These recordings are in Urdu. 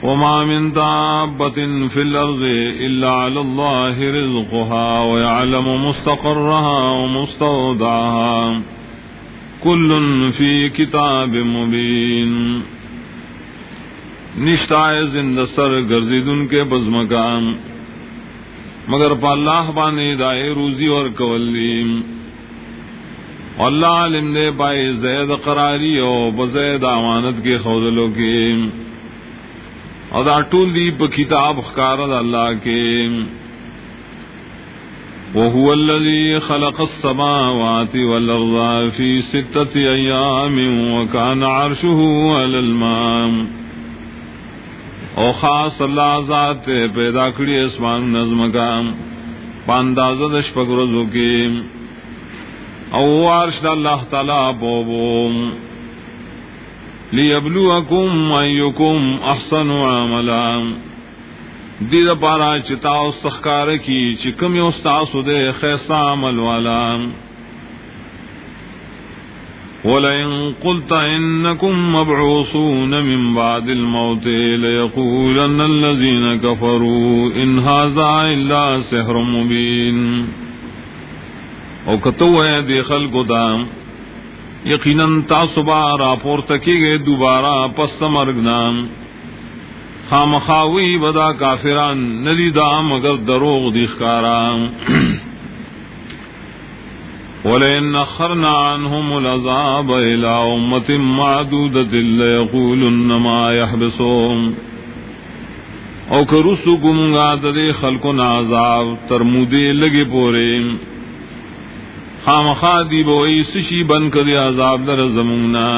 وما من دابة في الأرض إلا على الله رزقها ويعلم مستقرها ومستودعها كل في كتاب مبين. نشتائے زندہ سر گرزیدن کے بزمکان مگر پا اللہ بانے دائے روزی اور قولیم. اللہ علم دے پائے زید قراری او بزید امانت کے خودلوں کے اور دا ٹول دی پا کتاب خکارد اللہ کے. وَهُوَ الَّذِي خَلَقَ السَّمَاوَاتِ وَالْأَرْضَ فِي 6 أَيَّامٍ وَكَانَ عَرْشُهُ عَلَى الْمَاءِ. او خاص اللہ ذات پیدا کری اسمان نظم کا پاندازہ دش پگرزو کے او عرش اللہ تعالی بوبوم. لیبلوکم ایکم احسن عملا دید پارا چتاو سخکار کی چکم استاسو دے خیسا عمل والا. وَلَئِن قُلْتَ إِنَّكُمْ مَبْعُوثُونَ مِنْ بَعْدِ الْمَوْتِ لَيَقُولَنَّ الَّذِينَ كَفَرُوا إِنْ هَذَا إِلَّا سِحْرٌ مُبِينٌ. او کتو ہے دے خلقو دا یقیناً تاسبا راپور تکی گئے دوبارہ پس مرگنا خامخاوی بدا کافران ندی دا مگر دروغ دیخکارا. وَلَئِنْ أَخَّرْنَا عَنْهُمُ الْعَذَابَ إِلَىٰ أُمَّةٍ مَّعْدُودَةٍ لَيَقُولُنَّ مَا يَحْبِسُهُمْ. او کرسو گمگا دے خلقنا عذاب ترمودے لگے پورے خامخا دی بوئی سشی بن کر عذاب در زمونا.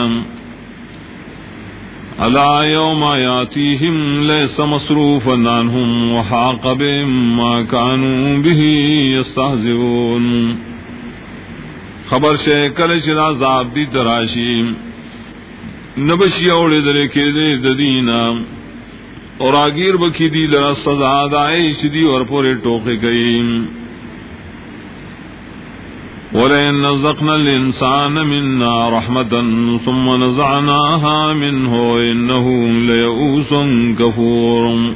الا یوم یاتیہم لیس مصروفا عنہم وحاق بهم ما كانوا به یستہزئون. خبر شے کل چرا عذاب دی تراشی نبشی اوڑے درے کے دے ددینا اور آگیر بکی دی لرا سزا دائش دی اور پورے ٹوکے گئی. وَلَئِن نَّزَقْنَا الْإِنسَانَ مِنَّا رَحْمَةً ثُمَّ نَزَعْنَاهَا مِنْهُ إِنَّهُ لَيَئُوسٌ كَفُورٌ.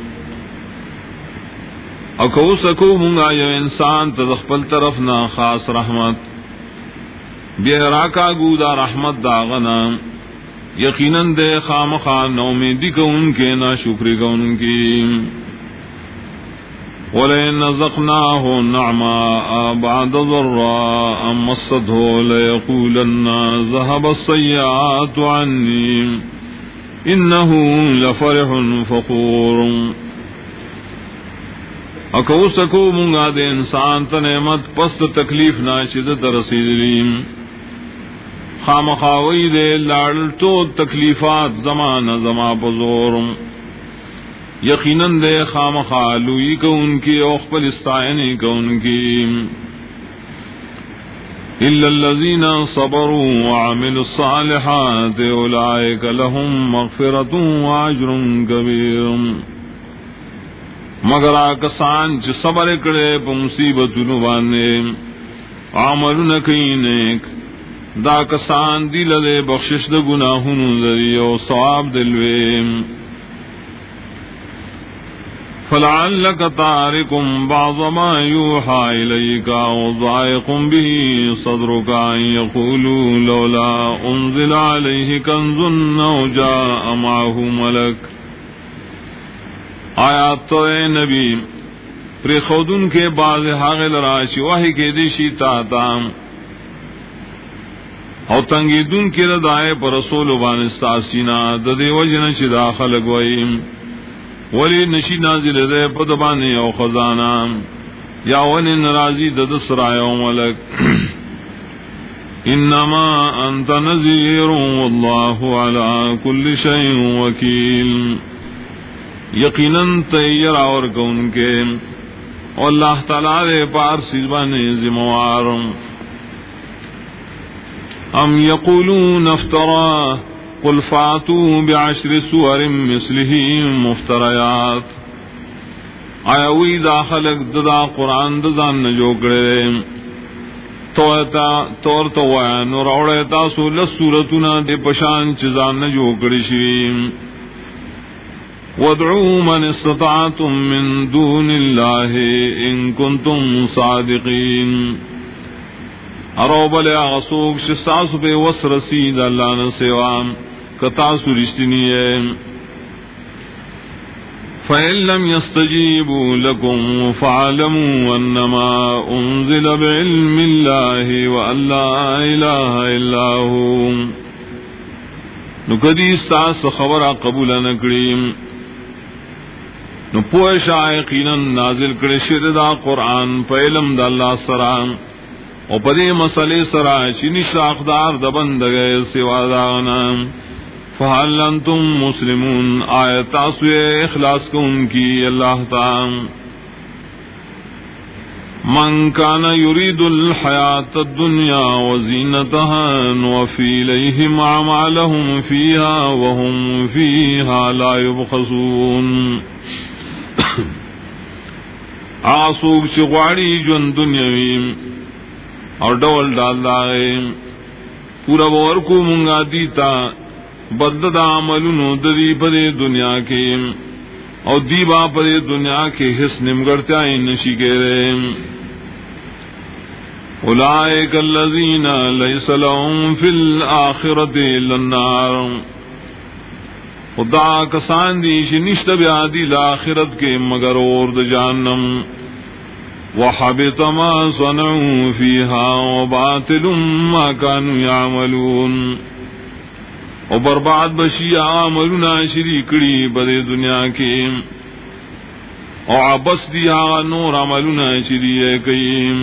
اکو سکو منگا یو انسان تدخپل طرف نا خاص رحمت بیراکا گودا رحمت داغنا یقیناً دے خامخا نومیدی کو ان کے نا شکری کو ان کی. وَلَئِن نَّزَقْنَاهُ نَعْمَاءَ بَعْدَ ضَرَّاءٍ مَّسَّتْهُ لَيَقُولَنَّ ذَهَبَ السَّيِّئَاتُ عَنِّي إِنَّهُ لَفَرِحٌ فَخُورٌ. اکو سکو منگا دے انسان تنعمت پست تکلیف ناشد ترسیدلیم خامخاوی دے لاڑ تو تکلیفات زمان زما بزورم. یقیناً دے خامخالوئی کو ان کی اوخپل استعینی کو ان کی. الا الذین صبروا وعملوا الصالحات اولئک لهم مغفرۃ واجر کبیر. مگر آکسان چ صبر کرے پا مصیبت نوانے عمل نکی نیک دا کسان دیل دے بخشش دا گناہن ذری و ثواب دلوے. فلعلک تارکم بعض ما یوحا الیکا وضائقم به صدرک ان یقولوا لولا انزل علیہ کنز او جاء معه ملک. آیات تو اے نبی پر خودن کے بعض حاغل راشی واہی کے دیشی تاتام او تنگیدن کی ردائے پر رسول بانستاسینا ددی وجن چی داخل گوئیم ولی نشی نازل دے پدبانی او خزانہ یا ونی نرازی دد سرائے او ملک. انما انت نذیر واللہ علی کل شیء وکیل. یقیناً تیار اور کون کے اللہ تعالیٰ دے پار سیزبانی ذموار. ام یقولون افترا قل فاتوا بعشر سور مثلہ مفتریات. آیا وی دا خلق ددا قرآن ددان نجو کرے تور تو وین اور اوڑیتا سو لس سورتنا دے پشان چیزان نجو کرشیم. وادعوا من استطعتم من دون اللہ ان کنتم صادقین. ارو بلے آسوک شستاسو پہ وس رسید اللہ نے سوام کتاسو رشتنی ہے. فَإِن لَّمْ يَسْتَجِيبُوا لَكُمْ فَاعْلَمُوا أَنَّمَا أُنزِلَ بِعِلْمِ اللَّهِ وَأَن لَّا إِلَٰهَ إِلَّا هُوَ. نو کدی استاس خبر قبول نکڑیم نو پوشا یقینا نازل کړي شوی دا قرآن په علم د الله سره او په دې مسلې سره چې نشه حقدار د بندګۍ سوا دا نه. فهل انتم مسلمون آیت تاسو اخلاص کوم کی اللہ تعالی. من کان یرید الحیات الدنیا وزینتها نوفی الیہم اعمالهم فیها وهم فیها لا یبخسون. آسوک چی غواړي ژوند دنیاوی اور ډول ډالای پورا ورکو مونږه دیتا بدد عملونو دری پدے دنیا کے او دیبا پدے دنیا کے حس نمگرتائی نشی کے رے. اولئک الذین لیس لهم فی الآخرۃ الا النار. خدا کسان دی شنشت بیادی l'آخرت کے مگر اور د جہنم. وحبط ما صنعوا فیها وباطل ما كانوا یعملون. او برباد بشی عملنا شریکڑی بدے دنیا کے او عبس دیا نور عملنا شریع کئیم.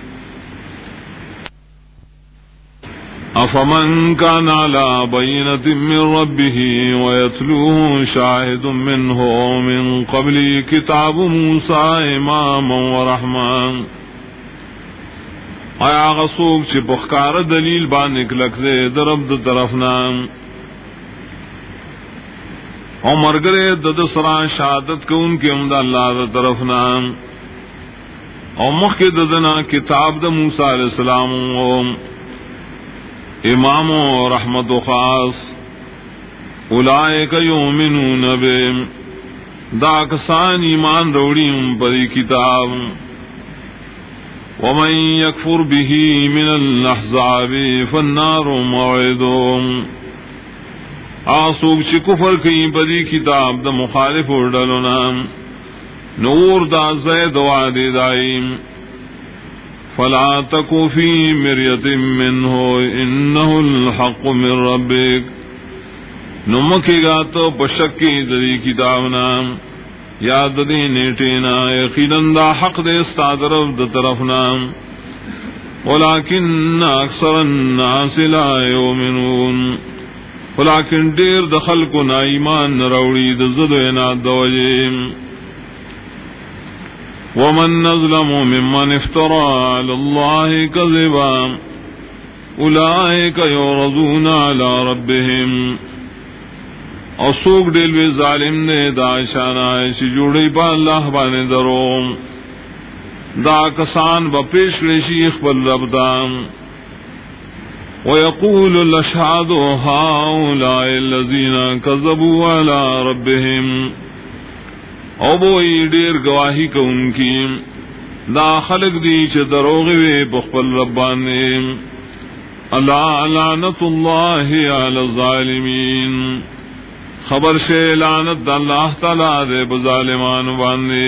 افمن کان علی بینۃ من ربہ ویتلوہ شاہد منہ من قبل کتاب موسیٰ اماما ورحمہ. آیا غصوک چی پخکار دلیل بانک لک دے درب د طرفنا او مرگرے دد سرا شہادت کو ان کے امد اللہ دا طرف نام او مخ کے ددنا کتاب دا موسیٰ علیہ السلام او امام و رحمت و خاص. اولئک یؤمنون بے دا کسان ایمان روڑیم پدی کتاب. ومن یکفر به من الاحزاب فالنار موعدهم. آسوک چی کفر کئی بدی کتاب دا مخالف اردلنا نور دا زید وعدی دائیم. فلا تکو فی مریت منہ انہ الحق من ربک. نمکی گا تو پشکی دری کتابنا یاد دی نیٹینا یقیناً دا حق دے استادرف دا طرفنا. ولیکن اکثر الناس لا یؤمنون. ولیکن دیر دخل کو نا ایمان نروڑی دزد و اناد دوجیم. ومن نظلم ممن افترى على الله كذبا اولئك يعرضون على ربهم. اور سوک دلوی ظالم نے دا شانہ چی جوڑی با اللہ بانے دروم دا کسان با پیش رشیخ بل ربدام. ويقول الاشهاد هؤلاء الذين كذبوا على ربهم. او بوئی دیر گواہی کو ان کی دا خلق دی چھ دروغوی بخبل ربانے. الا لعنت اللہ علی الظالمین. خبر سے لعنت اللہ تعالی دے بظالمان باندے.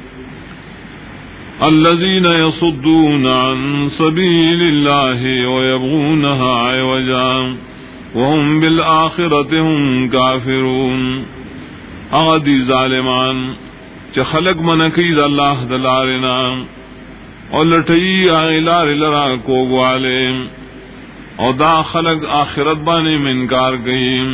الذين يصدون عن سبيل الله ويبغونها عوجا وهم بالآخرة هم كافرون. اغدی ظالمان چ خلق منکید اللہ دلارنا اور لٹئی آغلار لرا کو گوالے اور دا خلق آخرت بانے میں انکار گئیم.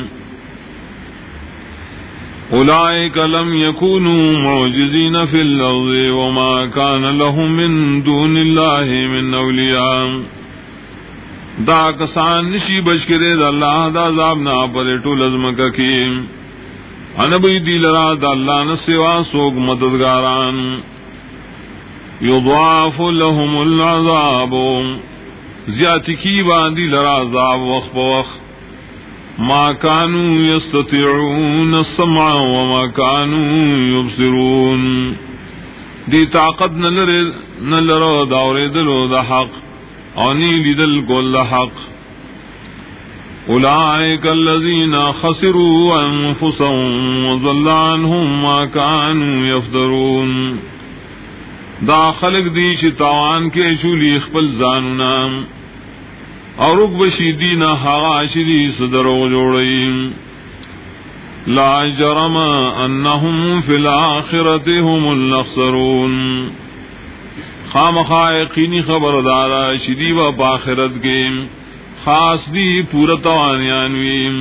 اولئک لم یکونوا معجزین فی الارض وما کان لهم من دون اللہ من اولیاء. دا کسان نشی بچ کرے دا اللہ دا عذاب نا پر ٹول ازمکہ کی انبی دی لرا دا اللہ نسوا سوگ مددگاران. یضاعف لهم العذاب زیادتی کی باندی لرا عذاب وقت بوقت. ما كانوا يستطيعون السمع وما كانوا يبصرون دی طاقت نلرو داوریدلو دا حق اونی لیدل کول دا حق اولئک الذین خسروا انفسهم وضل عنهم ما كانوا يفترون دا خلق دی چی تاوان کے شولی خپل ځانونه اور اکبشی دینا حغاشری صدرو جوڑیم لا جرم انہم فی الاخرت هم الاخسرون خامخا یقینی خبردارا شدی و پاخرت کے خاص دی پورت وانیانویم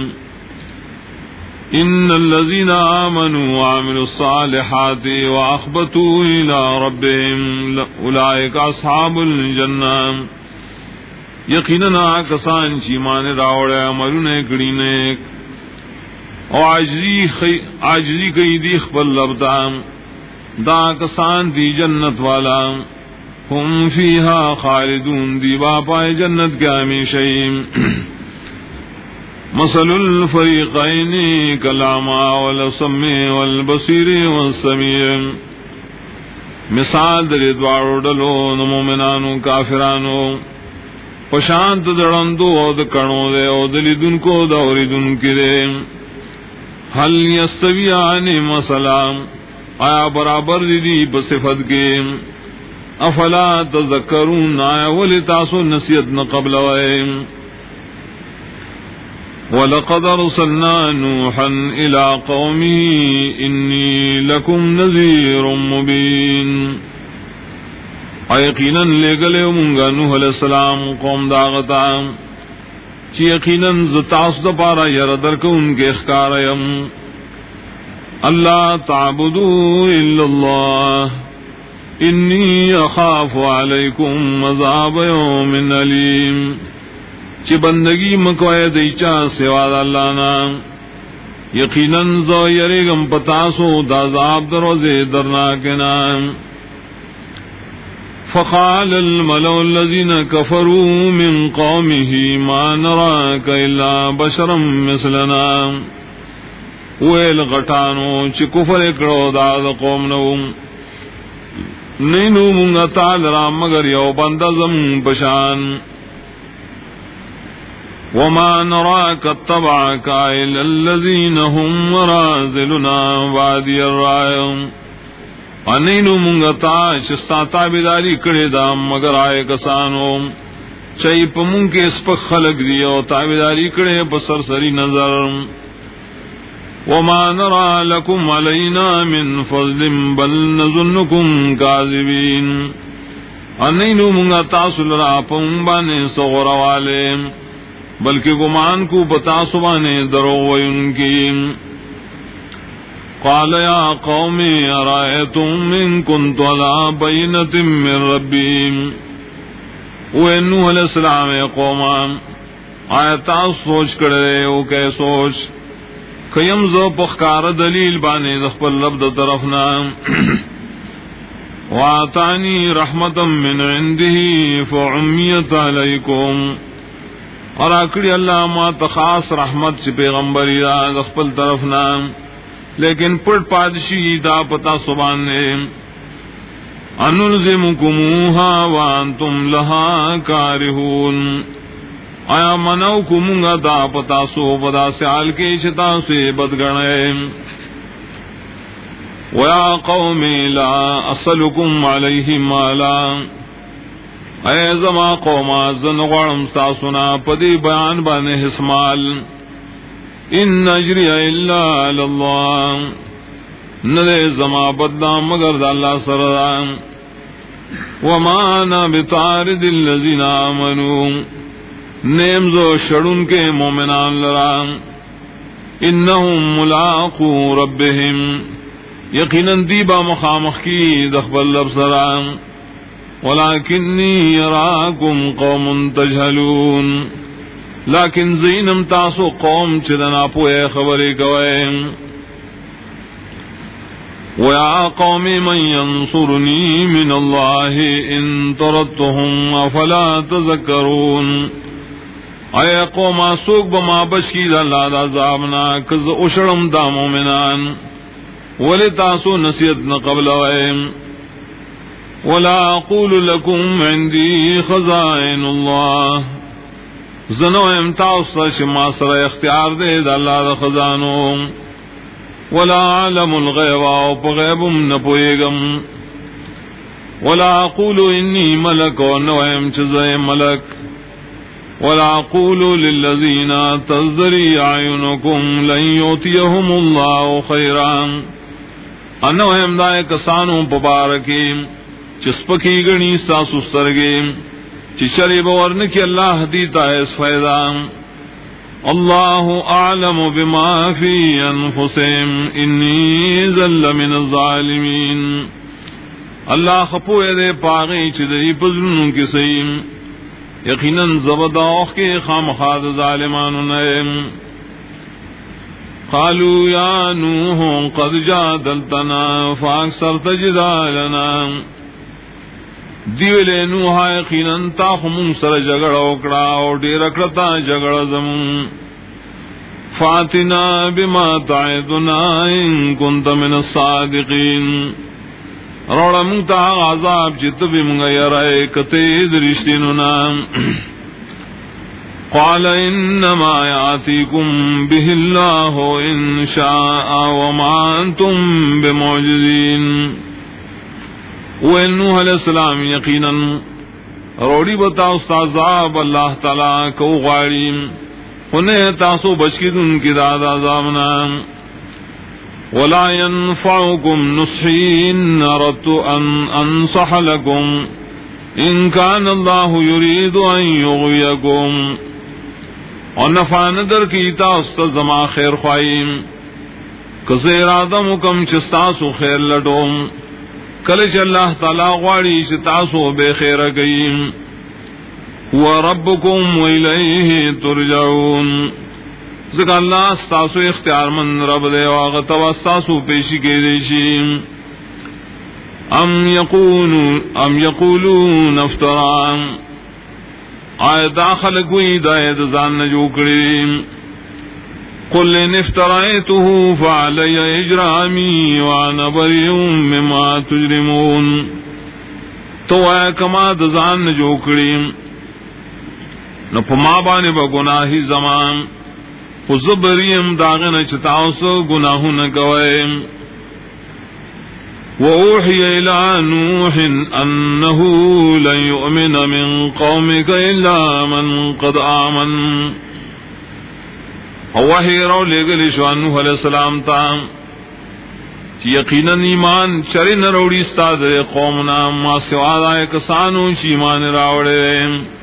ان الذین آمنوا وعملوا الصالحات واخبتوا الى ربهم اولئک اصحاب الجنہ یقیناً کسان چیمان راوڑے عملونے کڑی نیک او عاجزی کئی دی خپل لبتا دا کسان دی جنت والا ہم فیہا خالدون دی باپائے جنت کے ہمیشہیم مثل الفریقین کلاما والسم والبصیر والسمیع مثال در دوارو ڈلو مومنانو کافرانو پشانت دڑندو او دکڑو دے او دلیدن کو دوریدن کی دے حل یستویان مثلا آیا برابر دی بصفت کے افلا تذکرون آیا ولی تاسو نصیحت نہ قبل وائے وَلَقَدْ أَرْسَلْنَا نُوحًا إِلَىٰ قَوْمِهِ إِنِّي لَكُمْ نَذِيرٌ مُبِينٌ یقیناً لے گلے منگا نوح علیہ السلام قوم داغتا چی یقیناً زتاس دا پارا یردر کو ان کے اخکاریم اللہ تعبدو الا اللہ انی اخاف علیکم عذاب یوم علیم چی بندگی مکوئے دیچا سواد اللہ نام یقیناً زو یریگم پتاسو دا عذاب دروزے درناک نام فقال الملأ الذين كفروا من قومه ما نراك إلا بشرا مثلنا ویل غٹانو چی کفر اکڑو داد قوم نو نینو منگا تال رام مگر یو بندزم بشان وما نراك اتبعك إلا الذين هم رازلنا وادي الرائم انینو منگتا شستا تابداری کڑے دا مگر آئے کسانو چئی پمون کے اس پک خلق دیا تابداری کڑے بسر سری نظر وما نرى لكم علينا من فضل بل نظنكم كاذبين انینو منگتا سلرا پمون بانے صغر والے بلکہ گمان کو بتا سبانے درو ان کی قال يا قوم أرأيتم إن كنت على بينة من ربي نوح علیہ السلام قوم آیتا سوچ کرے او کہ سوچ کیم زو پخکار دلیل بانے دخپل لبد طرفنا وآتانی رحمتا من عنده فعمیت علیکم اور آکڑی اللہ ما تخاص رحمت سے پیغمبری دا دخپل طرفنا لیکن پڑ پادشی دا پتا سبان نے انلزمکموها وانتم لها کارہون آیا منو کمونگا دا پتا سو پدا سیال کے شتا سے بدگنے ویا قوم لا اصلکم علیہ مالا اے زما قوما زنغوارم ساسنا پدی بیان بانے حسمال ان اجری الا اللہ نلے زما بدلا مگر دا اللہ سردان وما انا بطارد الذین آمنوا نیمزو شڑن کے مومنان لران انہم ملاقو ربہم یقیناً دیبا مخامخ کی دخبل لب سران ولیکنی یراکم قوم تجہلون لیکن زینم تاسو قوم چدنا پوئے خبری گوئیں وَيَا قَوْمِ مَنْ يَنْصُرُنِي مِنَ اللَّهِ إِن طَرَدتُّهُمْ أَفَلَا تَذَكَّرُونَ اے قوم سوک بما بشکی دا اللہ دا عذابنا کز اشرم دا مومنان ولی تاسو نصیحت نقبل ویم ولا اقول لکم عندی خزائن اللہ زنو امتاؤستا شما سر اختیار دے دا اللہ دا خزانو ولا علم الغیب او پا غیبم نپوئیگم ولا اقول انی ملک و نویم چزای ملک ولا اقول للذین تزدری اعینکم لن یعطیہم اللہ خیران انویم دائے کسانوں پبارکیم چسپکی گنی ساسو سرگیم چی شریب ورن کی اللہ دیتا ہے اس فیضا اللہ اعلم بما فی انفسهم انی ذل من الظالمین اللہ خپوئے دے پاغی چی دی پزنوں کی سیم یقیناً زبداؤخ کے خامخاد ظالمان نیم قالوا یا نوح قد جادلتنا فاکثرت جدالنا دیولے نوح یقیناً تاخمون سر جگڑ اکڑا اور دیر اکڑتا جگڑ زمون فاتنا بما تعدنا ان کنت من الصادقین روڑا منگتا عذاب چت بھی منگا یرائے کتے درشتیننا قال انما یاتیکم به اللہ ان شاء وما انتم بمعجزین نوح علیہ السلام یقیناً روڑی بتاؤ عذاب اللہ تعالی کو غاریم انہیں تاسو بچکید ان کی داد عذابنا ولا ينفعكم نصحي ان اردت ان انصح لكم ان كان الله يريد ان يغويكم اور نفع ندر کی تاست زما خیر خواہیم کسے ارادہ مکم چستاسو خیر لٹوم کلچ اللہ تعالی غواڑی چتاسو بے خیر گئیم هو ربکم وإلیہ ترجعون ذکر اللہ استاسو اختیار من رب دے واغتو استاسو پیشی کے دیشیم ام یقولون افتران آئے داخل کوئی دائد زان نجو کریم قل ان افترائته فعلی اجرامی وانا بریئون مما تجرمون تو آئے کما دزان نجو کریم نو پما بانے با گناہی زمان پزبریم داغن چتاوسو گناہو نگوئیم وَأُوحِيَ إِلَىٰ نُوحٍ أَنَّهُ لَن يُؤْمِنَ مِن قَوْمِكَ إِلَّا مَن قَدْ آمَنَ وحی رو لے گلی شوان نوح علیہ السلام تا یقیناً ایمان چری نروڑی استاد قومنا ما سواد آئے کسانو چی ایمان راوڑے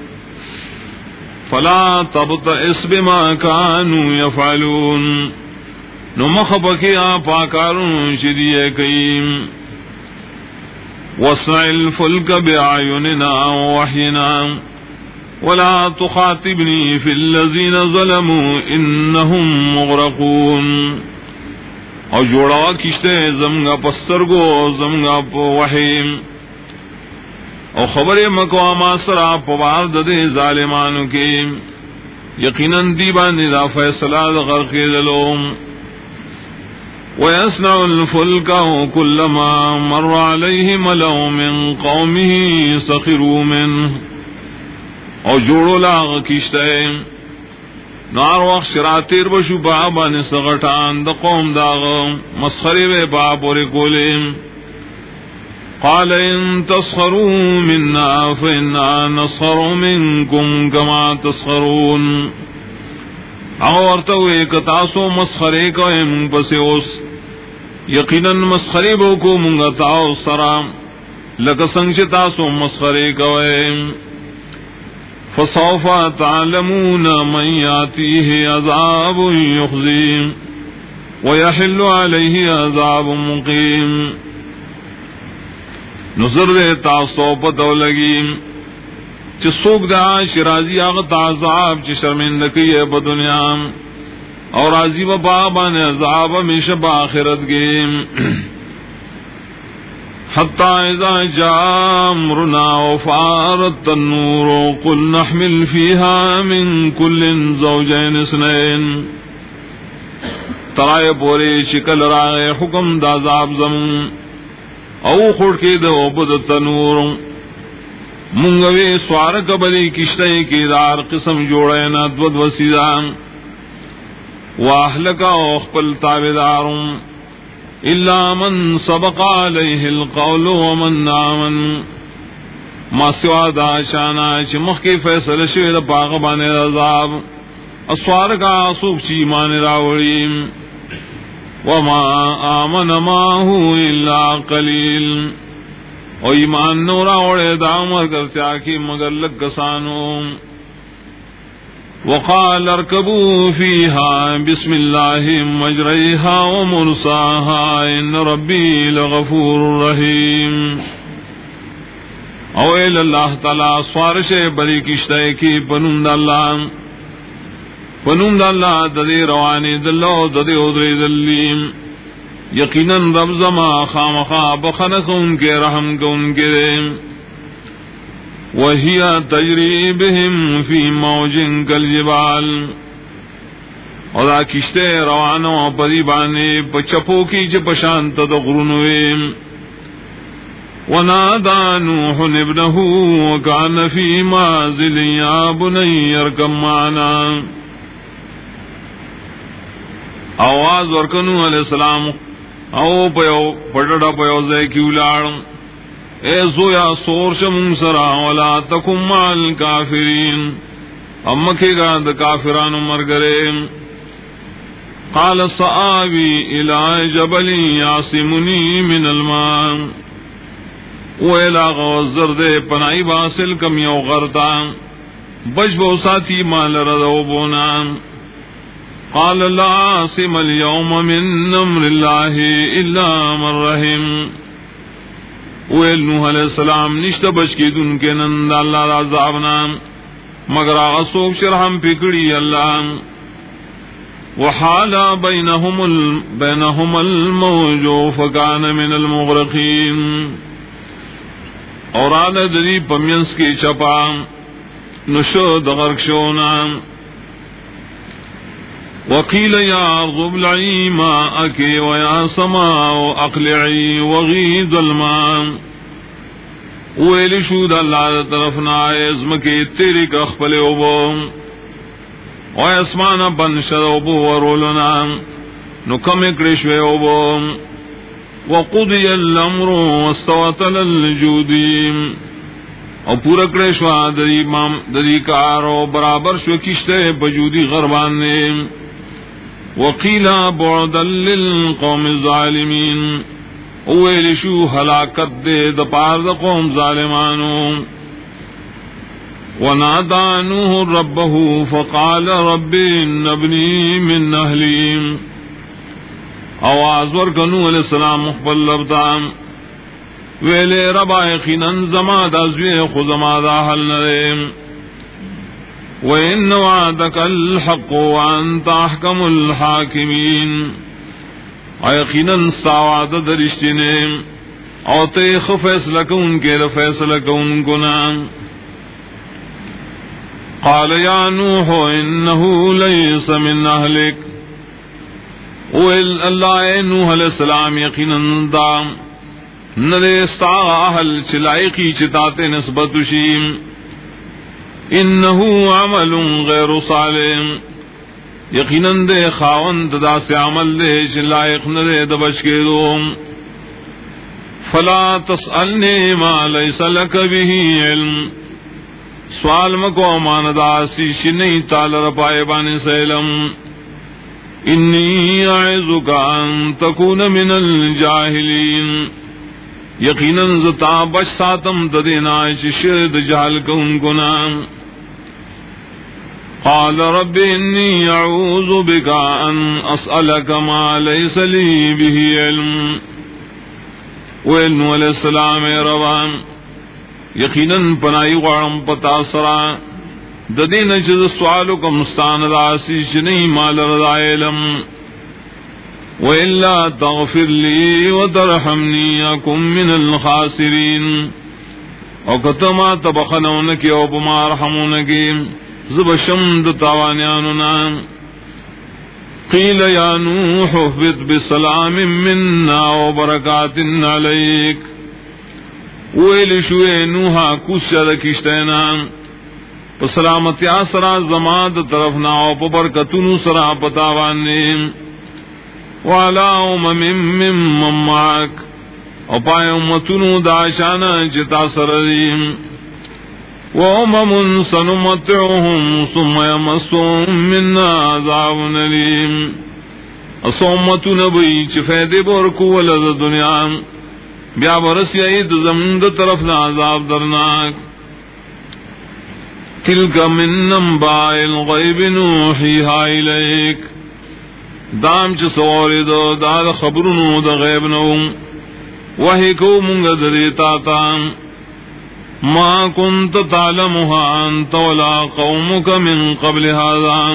فلا تبتئس بما كانوا يفعلون نو مخبکی پاکارون شدیئے کئیم وَاصْنَعِ الْفُلْكَ بِأَعْيُنِنَا وَوَحْيِنَا وَلَا تُخَاطِبْنِي فِي الَّذِينَ ظَلَمُوا إِنَّهُمْ مُغْرَقُونَ اور جوڑا کشتے زمگا پسترگو زمگا وحیم اور خبر مقواما سرا پوار ددے ظالمانو کے یقیناً دیبان دا فیصلہ غرق دلوم وَيَصْنَعُ الْفُلْكَ كُلَّمَا مَرَّ عَلَيْهِ مَلَأٌ مِّن قَوْمِهِ سَخِرُوا مِنْهُ اور جوڑو لاغ کشتے نار وقت شراتیر بشو بابان سغٹان دا قوم داغ مسخری بے باب اور کولیم قال ان تسخروا منا فإنا نسخر منكم كما تسخرون اور تو ایک تاسو مسخرے کو من پسوس یقیناً مسخرے بو کو منگا تاو سرام لکسنگ تاسو مسخرے کو فسوف تعلمون من ياتيه عذاب يخزيه ويحل عليه عذاب مقيم نظر دے تاسو پتو لگی چی سوک دا شرازی آغت عذاب چی شرمندکی ہے پا دنیا اور راضی و بابان عذاب ہمیشہ با آخرت کے حتى إذا جاء أمرنا وفارت النور قل نحمل فيها من كل زوجين اثنين ترائے پورے شکل رائے حکم دا عذاب زمون او خڑکی دا عبد تنور منگوی سوار کبلی کشتے کی دار قسم جوڑینا دود وسیدان واہلکا اخپل تابدارم الا من سبق علیہ القول ومن آمن ما سوا دا شانا چی مخی فیصل شوید پاغبان عذاب اسوار کا سوک چی مان راوڑیم وما آمن ماہو الا قلیل او ایمان نورا اوڑے دامر کرتیا کی مگر لگسانو وقال اركبوا فيها بسم الله مجريها ومرساها ان ربي لغفور رحيم او اللہ تعالی سوارش بری کشتے کی پنوم دا اللہ ددی روانی دلو ددی ادری دلیم یقیناً رب زما خامخا بخنق ان کے رحم کو ان کے وَهِيَ تَجْرِي بِهِمْ فِي مَوْجٍ كَالْجِبَالِ اور کشتے روانو پری بانے پچپو کی چپشانت دغرنویم وَنَادَى نُوحٌ ابْنَهُ وَكَانَ فِي مَعْزِلٍ يَا بُنَيَّ ارْكَب مَّعَنَا آواز ورکنو علیہ السلام او پیو پڑڑا پیو زے کیولاڑ اے زویا سور شمون سرا ولا تکم مع الکافرین امکے گا دا کافران مرگرے قال سآوی الى جبل یاسمنی من الماء ویلا غوزر دے پنائی باسل کم یو غرتا بجبو ساتی مال ردو بونا قال لا عاصم اليوم من امر اللہ الا من رحم ویل نوح علیہ السلام نشت بچ کی دن کے نند اللہ را عذابنا مگر آسوک شرحم پکڑی اللہ وحالا بینہم الموج فکان من المغرقین اور آل دری پمینس کی چپا نشد غرق شونا وقیل یا ارض ابلعی ماءکی ویا سماء اقلعی وغید الماء ویلی شود اللہ طرفنا ازمکی تیری کخپل اوبو و اسمان بن شد اوبو ورولنا نکم اکڑشوے اوبو وقضی الامر واستوتل الجودیم او پورا کڑشوا دری کارو برابر شو کشتے بجودی غربان نے وقیلا بعدا للقوم الظالمین اویل شو ہلاکت دے دپار دا قوم ظالمانو ونادى نوح ربه فقال رب ان ابني من اهلي آواز ورکنو علیہ السلام مخبل لبتام ویلے ربا یقیناً زماد ازوی خزماد حل نریم وَإِنَّ وَعْدَكَ الْحَقُّ وَأَنْتَ أَحْكَمُ الْحَاكِمِينَ یقیناً ساواد درشتنے اور تیخ فیصلہ کون کے فیصلہ کون گنا قال یا نوح انه ليس من اهلك اللہ نوح علیہ السلام یقیناً دام نرے ستا اہل چلائقی چتاتے نسبت شیم انه عمل غیر صالح یقیناً دے خاوند دا سے عمل دے چلائق نرے دبچ کے دوم فلا تسألنی ما لیس لک به علم سوال مکو ماندا سیشی نہیں تال رپائے بانے سیلم انی اعذک ان تکون من الجاہلین یقیناً زتا بچ ساتم ددینا شرد جہل کون گناہ قال رب انی اعوذ بک ان اسألک ما لیس لی به علم ویلنو علیہ السلام روان یقیناً پنائی غارم پتا سرا ددین چیز سوالو کا مستان راسی نہیں مال رضا علم وإلا تغفر لي وترحمني أكن من الخاسرين او کتما تبخنونکی او بما رحمونکی زبشمد تاوانیاننا قیل یا نوح اهبط بسلام منا وبرکات علیک ویل شوئے نوحا کسر کشتینا پسلامتی آسرا زماد طرفنا او پبرکتنو سرا پتاوانی وعلا امم من معاک او پائے امتنو داشانا جتا سردیم وامم سنمتعهم ثم يمسهم منا عذاب علیم اسومتو نبی چی فیدے بورکو ولد دنیا بیا برسی عید زمند طرفنا عذاب درناک تلک من انباء الغیب نوحیها الیک دام چی سواری دو دار خبرنو دا غیب نوم وحی کو منگ دریتا تا ما کنت تعلمها انت ولا قومك من قبل هذا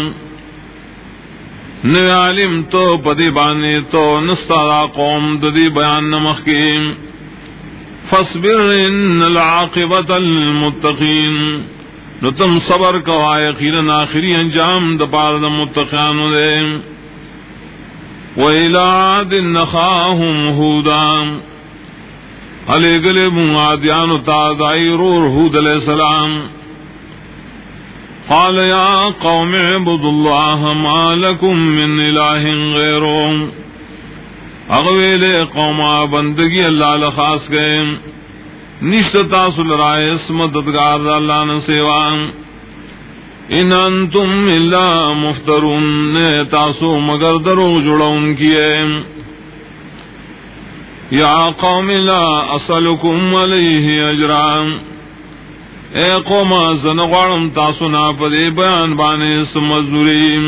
نوی علم تو پدی بانی تو نستارا قوم ددی بیان نمخیم فاصبر ان العاقبت المتقین نو تم صبر کوا یقینا آخری انجام دپار دا متقیانو دے وَإِلَىٰ عَادٍ نَخَاهُمْ هُودًا علی گلے معادیان تادائی رور ہود علیہ السلام قال یا قوم اعبدوا اللہ ما لکم من الہ غیرہ اغویل قوما بندگی اللہ لخاص گئے نشت تاصل رائے اسمددگار اللہ نسیوان ان انتم الا مفترون تاسو مگر درو جڑون کیے یا قوم لا اسألکم علیہ اجرام اے قوم زنغوارم تاسونا پدے بیان بانے سمزوریم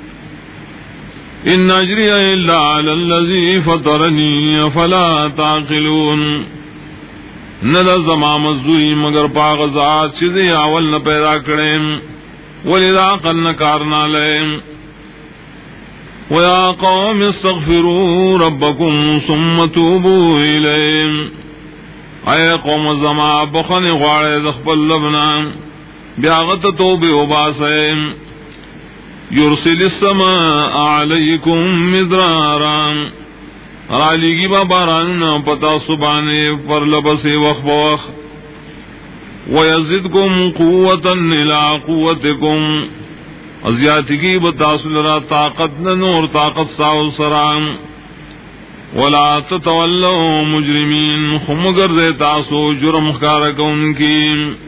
ان اجری الا علی اللذی فطرنی فلا تعقلون ندا زمان مزدوری مگر پاغذات چیزی اول نہ پیدا کریں ولذا قل نکارنا لیں وَيَا قَوْمِ اسْتَغْفِرُوا رَبَّكُمْ ثُمَّ تُوبُوا إِلَيْهِ اے قوم زما بخن غواڑے دخبل لبنا بیاغت توبے وباسے یرسل السماء علیکم مدرارا رالیگی باباران پتا سبانے پر لبسے وخ بوخ وَيَزِدْكُمْ قُوَّةً إِلَىٰ قُوَّتِكُمْ ازیاتی کی بتاصل را طاقت نور طاقت ساو سرام ولا تتولوا مجرمین خمگر دے تاسو جرم خارک ان کی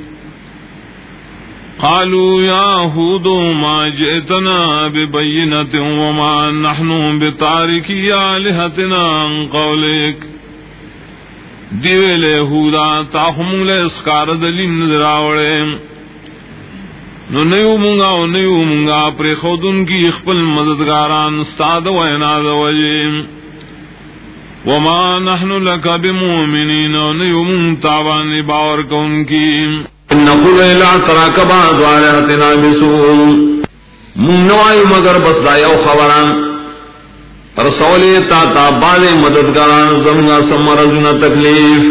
قالوا یا ہود ما جئتنا ببینۃ وما نحن بتارکی آلہتنا عن قولک دیوے ہودا تاہم لے اسکار دلین نظراوڑے نو نیو منگا پر خودن کی اخپل مددگاران استاد و اناد وجیم وما نحن لکا بمومنین و نیو منتابان باور کون کی نقول الہ تراک بعض آلہتنا بسوء منوائی مگر بس دایو خبران رسولی تا بعض مددگاران زمگا سمرزنا تکلیف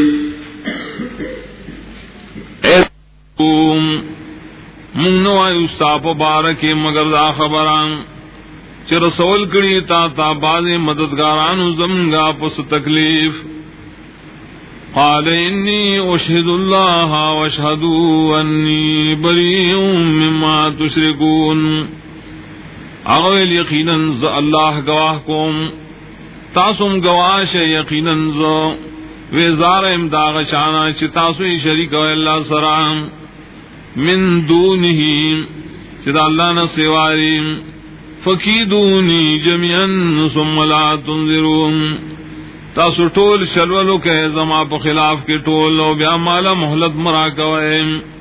من نوائی استاپ بارکی مگر دا خبران چی رسول کری تا بعض مددگاران زمگا پس تکلیف قال انی اشہد اللہ واشہدو انی بریء مما تشرکون اغویل یقیناً ز اللہ گواہ کوم تاسم گواش یقیناً ز ویزار امداغ شانا چی تاسوی شریک و اللہ سرام من دونہ چدا اللہ نہ سواری فکیدونی جميعا ثم لا تنظرون تاسو ټول شلولو کے زما په خلاف کے ټول او بیا مالا مہلت مرا کوئے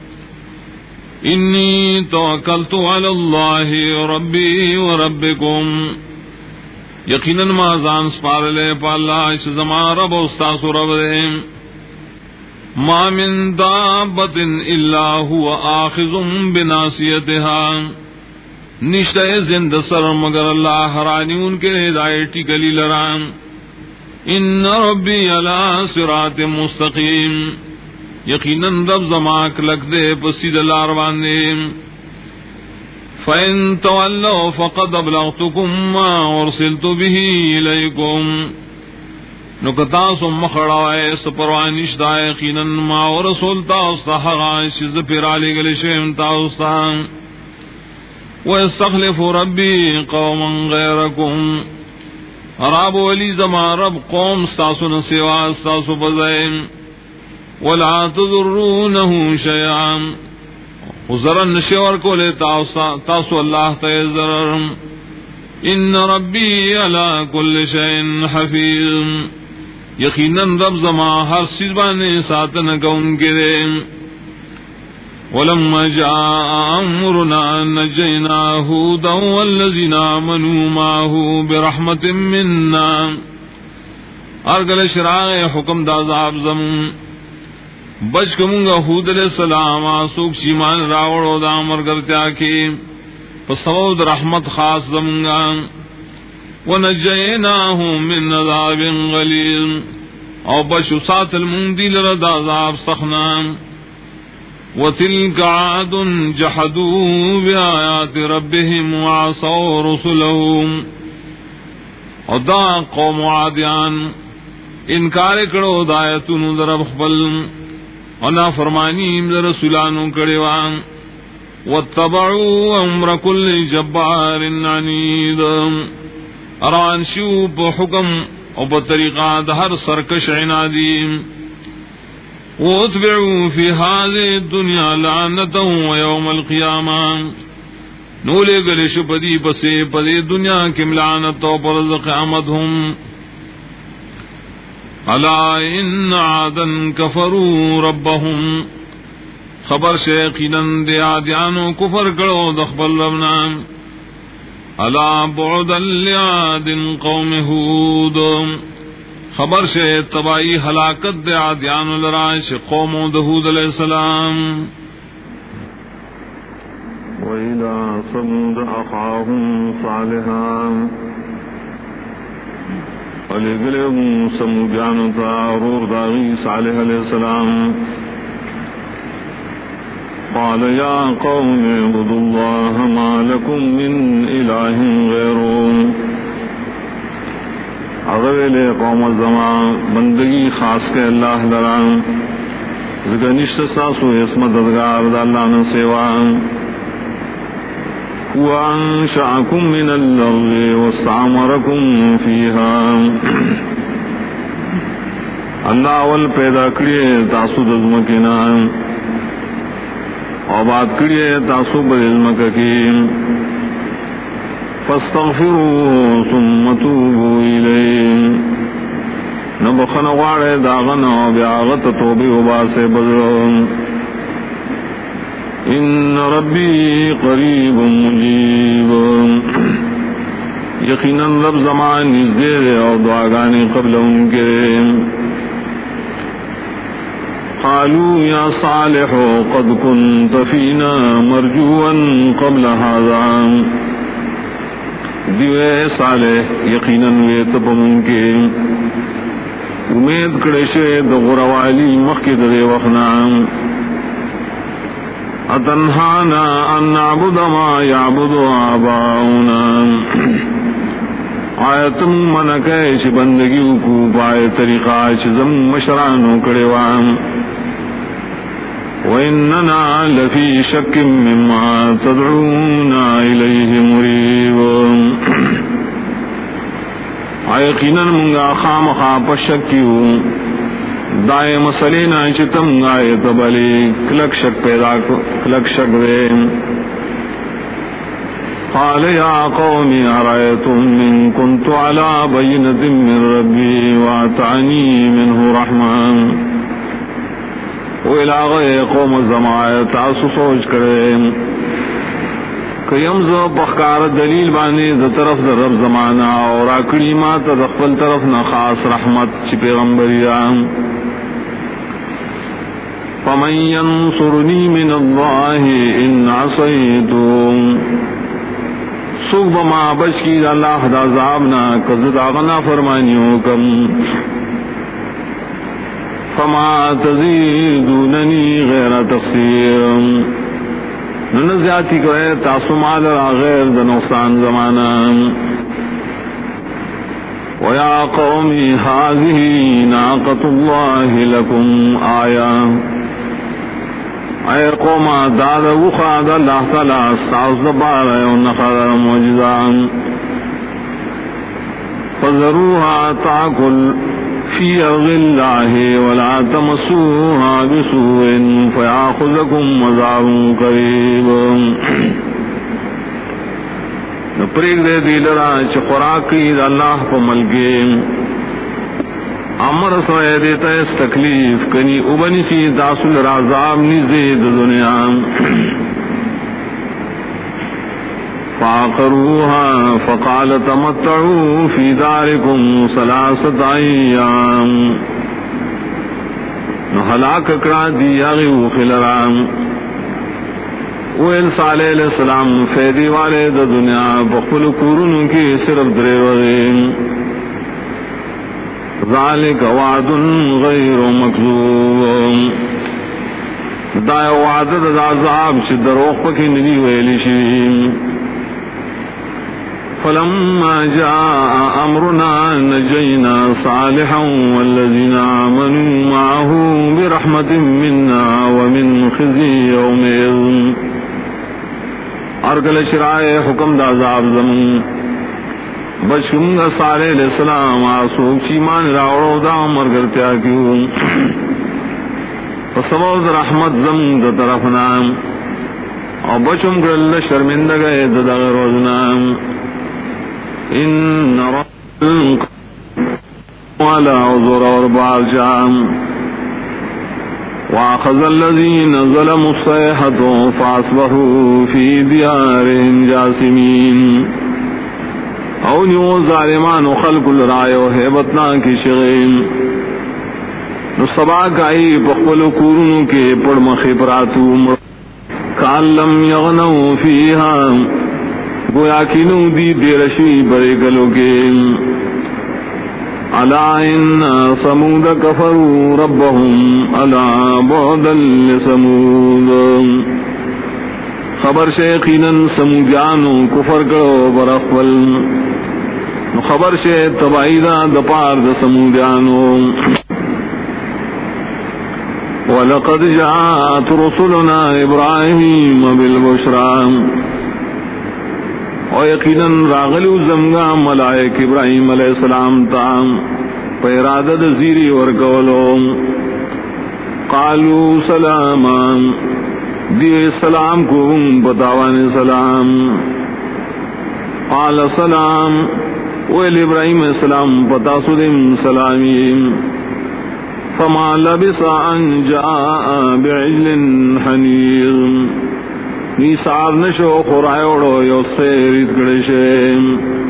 انی توکلت علی اللہ ربی و ربکم یقینا ما زان سپار لے پا اللہ اس زما رب و استاس رب دے ما من دابت الا هو آخذ بناصیتها نشتہ زند سر مگر اللہ رانی ان کے ہدایتی کلی لرام ان ربی علی صراط مستقیم یقیناً رب زماک لگ دے پسید لار باندے فَإِن تَوَلَّوْا فَقَدْ أَبْلَغْتُكُمْ مَا أُرْسِلْتُ بِهِ إِلَيْكُمْ نکتاسو مخڑوائے سپروانش دا یقیناً ما ورسول تاوستا حغاش زپرالی گلشیم تاوستا وَيَسْتَخْلِفُ رَبِّي قَوْمًا غَيْرَكُمْ عراب ولی زمان رب قوم ستاسو نسوا ستاسو بزائم وَلَا تَضُرُّونَهُ شَيْئًا ضرر نشور کو لے تاسو اللہ تیزر ان ربی علی کل شیء حفیظ یقیناً رب زما ہر چیز بانے ساتن کون کرے ولما جاء امرنا نجینا هودا والذین آمنوا معه برحمت منا ارگل شراغ حکم دازاب زمون بچ کمونگا حود علیہ السلام آسوک شیمان راوڑ دا عمر کرتیا کی پسود رحمت خاص زمونگا ونجیناہم من عذاب غلیظ او بچ سات المندی لرد عذاب سخنا وتلک عاد جحدوا بآیات ربهم وعصوا رسلهم او دا قوم عادیان انکار کرو دایتون در بخبل ونا فرمانی رسولانو کڑیوان واتبعوا امر کل جبار عنید اران شو پا حکم او پا طریقہ ہر سرکش عنادی واتبعوا فی هذه الدنیا لعنتا ویوم القیامہ نولے گلش پدی پسے پدی دنیا کم لعنتا پر قیامت ہم الا ان عادا کفروا ربهم خبر شیقینا دے عادیانو کفر کرو دخبر ربنا الا بعدا لعاد قوم ہود خبر شے تبائی ہلاکت دے عادیانو لراش قوم دہود علیہ السلام وَإِلَى ثَمُودَ أَخَاهُمْ صَالِحًا ولگلہم سمودیانو تا رور داغی صالح علیہ السلام قال یا قوم اعبدوا اللہ ما لکم من الہ غیرون اغویلے قوم الزمان بندگی خاص کے اللہ لران زگنشت ساسو اسم ددگار دا اللہ نسیوان وَأَنشَأَكُم مِّنَ الْأَرْضِ وَاسْتَعْمَرَكُم فِيهَا اللہ اول پیدا کریے تاسو دزمکینا آباد کریے تاسو بدزمکی فاستغفروه ثم توبوا إِلَيْهِ نبخن غاڑے داغنا بیاغت توبی وباسے بدرون ان ربی قریب مجیب یقیناً رب زمان نزدیر اور دعاگانی قبل ان کے قالوا یا صالح قد كنت فینا مرجوا قبل هذا دیوے صالح یقیناً ویتب ان کے امید کڑشے دغروالی مخید دے وخنام اتنہانا ان نعبد ما یعبد آباؤنا آیتم منکیش بندگیو کو پائے طریقہ چزم مشرانو کڑیوان وَإِنَّنَا لَفِي شَكٍّ مِّمَّا تَدْعُونَا إِلَيْهِ مُرِيبٌ یقیناً منگا خام خواب شکیو دائے مسلینا چتم گائے تبلی کلک شک پیدا کلک شک دے قال یا قوم ارائیتم من کنت علی بینت من ربی واتعنی منہ رحمان و علاغے قوم الزمایت آسو سوچ کرے کیم زو بخکار دلیل بانے دا طرف دا رب زمانہ اور آکڑی مات دا خپل طرف نا خاص رحمت چی پیغمبریان فمن ينصرني من الله إن عصيتم سوک بما بچ کی اللہ دا عذابنا کزد آغنا فرمانیوں کم فما تزیدوننی غیر تقصیر ننزیاتی کوئے تاسمال را غیر دا نقصان زمانا وَيَا قَوْمِ هَذِهِ نَاقَةُ اللَّهِ لَكُمْ آيَةً اے قوم داد وخاد اللہ تعالی ساز دبار ونخر معجزان فذروها تاكل في أرض الله ولا تمسوها بسوء فيأخذكم عذاب قريب پریک دے دیلرا چھ خوراکی اللہ پا ملکی امر سوئے دیتا اس تکلیف کنی ابنی سی داسل رازاب نزید دنیا فاقروها فقال تمتعوا في داركم 3 ایام نو ہلاک کرا دیا غیو خلرام ویل صالح علیہ السلام فیدی والے دا دنیا بخل قرون کی صرف درے وغیم ذالک وعد غیر مکذوب دا وعد دا عذاب چھ دروخ پکی ندی ویلی شیم فلما جاء امرنا نجینا صالحا والذین آمنوا معه برحمت منا ومن خزی یومئذ ارگل شرائے حکم دا عذاب زمن بچکمگا صالح علیہ السلام آسوک چیمان راوڑو دا مرگرتیا کیوں فسبوز رحمت زمن دا طرفنام اور بچکمگا اللہ شرمندگئے دا غیر وزنام ان رب والا عذر اور بارجام وَأَخَذَ الَّذِينَ ظَلَمُوا الصَّيْحَةُ فَأَصْبَحُوا فِي دِيَارِهِمْ جَاثِمِينَ او نیو ظالمان و خلق الرائے و حیبتنا کی شغیم نو سبا کائی بخبل کورنوں کے پڑ مخبراتو کان لم یغنو فیہا گویا کنو دی دیرشی برے گلو کے الا ان ثمود کفروا ربهم الا بعدا لثمود خبر یقینا سمودیانو کفر کرو برخبل خبر سے تبعیدہ دپار د سمودیانو وَلَقَدْ جَاءَتْ رُسُلُنَا إِبْرَاهِيمَ بِالْبُشْرَى اور یقیناً راغلو زمگا ملائک ابراہیم علیہ السلام تام پیرادد زیری ورکولو قالوا سلاما دی سلام کو بتاوان سلام قال سلام ویل ابراہیم علیہ السلام پتا سدم سلامیم فما لبث ان جاء بعجل حنیظ نیسار نشو خورائیوڑو یو سیرید گڑشیم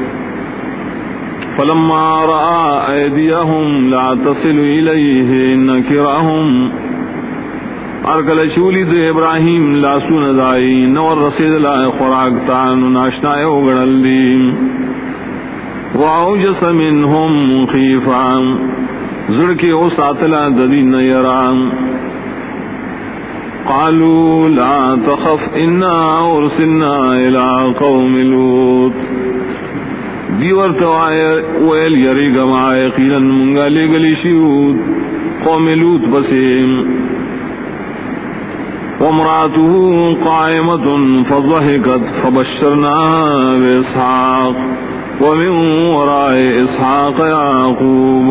فلما رآ ایدیہم لا تصل الیہ نکرہم ارکل شولی دے ابراہیم لا سوندائی نور رسید لا خوراکتان ناشنائیو گڑل دیم وَأَوْجَسَ مِنْهُمْ خِيفًا زڑکی او ساتلا ددین یرام قالوا لا تخف انا ارسلنا الى قوم لوط دیور توائے ویل یری گمائے قیلا منگا لے گلی شیوت قوم لوط بسیم وامراته قائمة فضحكت فبشرناها بإسحاق ومن وراء إسحاق يعقوب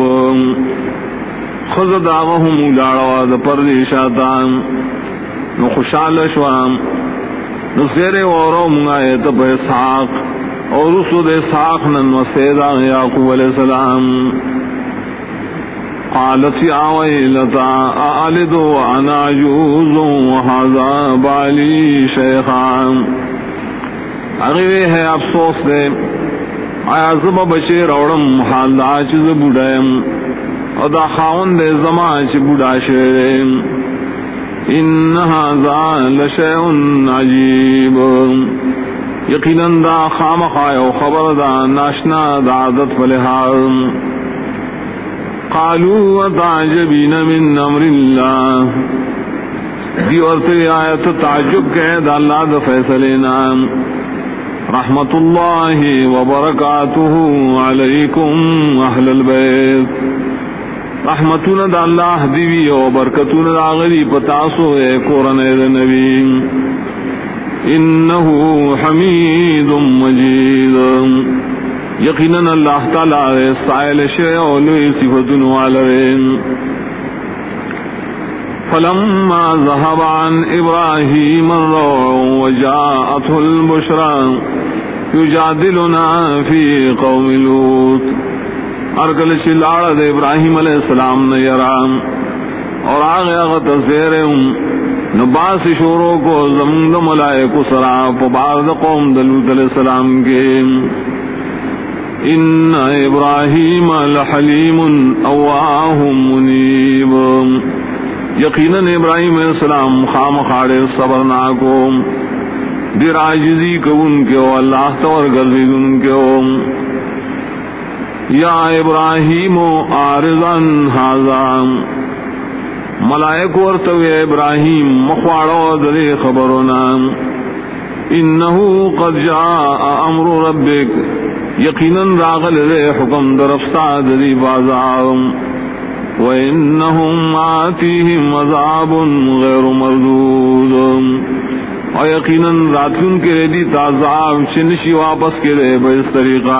خذ دعوهم لعواد پردیشاتان نو خوشحال شوام نو سیرے ورو منگایت پا اسحاق اور رسول اسحاق نن وسیدہ یعقوب علیہ السلام قالت یا ویلتا آلد وانا عجوز وحاذا بالی شیخان اغیوے ہے افسوس دے آیا زب بچے روڑم حال دا چیز بودائم اور دا خاون دے زمان چی بودا شیرم ان هذا لشيء عجيب یقیناً دا خامخا و خبر دا ناشنا دا عادت فلحاظ. قالوا وتعجبین من امر اللہ، دی ورتے آیت تعجب کے دا اللہ دا فیصلینا. رحمت اللہ وبرکاتہ علیکم اہل البیت، رحمتنا دا اللہ دیوی و برکتنا دا غری پتاسو اے قرآن نبی. انہو حمید مجید، یقیناً اللہ تعالی سائل شیع لوی صفتن والرین. فلما ذهب عن ابراہیم الروع وجاءته البشرى یجادلنا فی قوم لوط، ارکل شلال دے ابراہیم علیہ السلام نے یرام اور آگے اغت زیرہم نباس شوروں کو زمند ملائکو سرا پبارد قوم دلوت علیہ السلام کے. ان ابراہیم لحلیم اواہ منیب، یقیناً ابراہیم علیہ السلام خام خاڑے صبرناکو، دیر عاجزی کو ان کے ہو اللہ تور گردید ان کے ہو. یا ابراہیم آرزن حاضان، ملائکو ارتوی ابراہیم مخواڑو دلی خبرنا. انہو قد جاء امر ربک، یقیناً راغل دے حکم درفتا دلی بازار. وَإِنَّهُمْ آتِيهِمْ عَذَابٌ غَيْرُ مَرْدُودٌ، اور یقیناً راتن کے ردی تعذاب چنشی واپس کے دے بس طریقہ.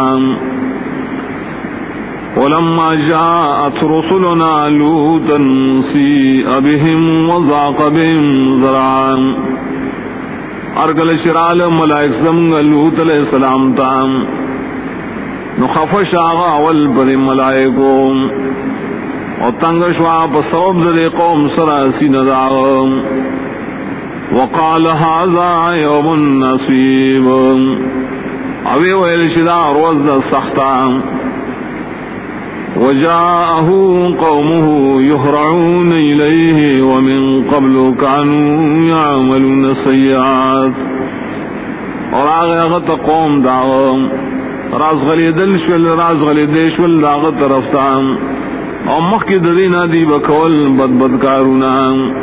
وَلَمَّا جَاءَتْ رُسُلُنَا لُوطًا سِيءَ بِهِمْ وَضَاقَ بِهِمْ ذَرْعًا، ارگل شرال ملائک زمگ لوط علیہ السلام تام نخفش آغا اول پر ملائکو اور تنگشوا بسبب ذر قوم سراسی نداغم. وقال هذا يوم نصیب، اوی ویل شدا روز سختا. وجاءه قومه يهرعون إليه ومن قبل كانوا يعملون السيئات، اور آگے اغت قوم داغم راز غلی دلشول راز غلی دیشول داغت رفتام اور مخی ددینا دی بکول بد بدکارونا.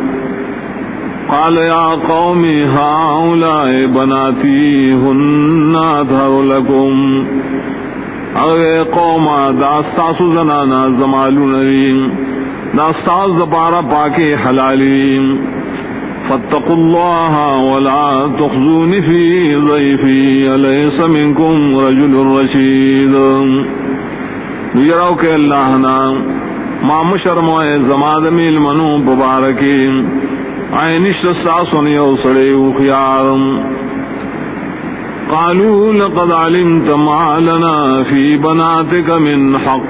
قال یا قوم هؤلاء بناتی هن اطہر لکم، اغی قوم داستاسو زنانا زمالو نریم داستاس زبارا پاکی حلالیم. فاتقوا اللہ ولا تخزون فی ضیفی الیس منکم رجل رشید، یراو کہ اللہ نام ما مشرموئے زماد میل منو ببارکی آئینشت ساسن یو سڑیو خیارم. قالوا لقد علمت ما لنا فی بناتک من حق،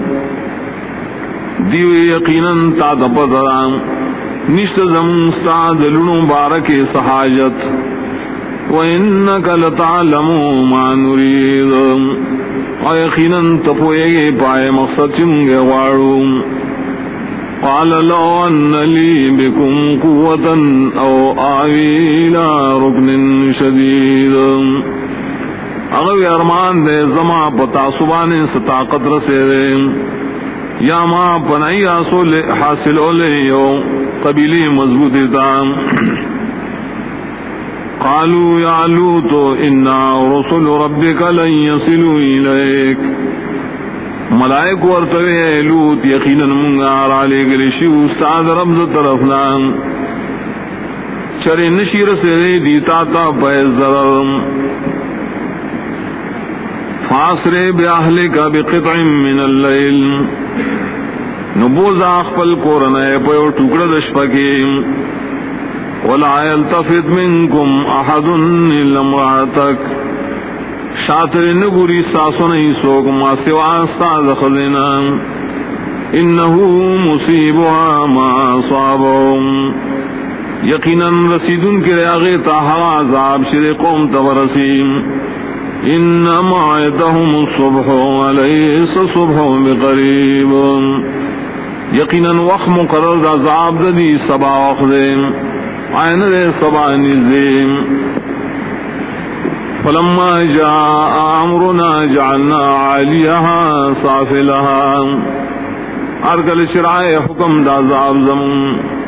دیو یقیناً تا تپترام نشت زمستاد لنو بارکی سحاجت. وَإِنَّكَ لَتَعْلَمُ مَا نُرِيدُ، اور یقیناً تپوئے پائے مقصد چنگے واڑو. قال لو ان لی بکم قوتا او آوی الى رکن شدید، اگر ارمان دے زما پتا سبانے ستاقت رسے دے یا ما پنائی حاصل ہو لے یو قبیلی مضبوطی تا. قالوا یا لوط انا رسل ربک لن یصلوا الیک، ملائک ورتوی لوط یقینا منگا رالی گلشی استاد رب طرفنا چرے نشیر سے دیتا تا پہ ضرر. فاسر باہلک بقطع من اللیل، نبوز اخپل قرنے پیو ٹکڑا دشپکی. ولا يلتفت منكم احد الا امرأتك، شاطر نگوری ساسو نہیں سوک ما سوا استاد خزینا. انہو مصیبها ما صابهم، یقیناً رسیدن کے ریاغی تاہا عذاب شر قوم تورسیم. ان موعدهم الصبح علیس صبح بقریب، یقیناً وقت مقرر عذاب دی صبا وقت آئین دے صبا نزیم. فلما جاء امرنا جعلنا عاليها سافلها ارگل شرائے حکم دا عذاب زمون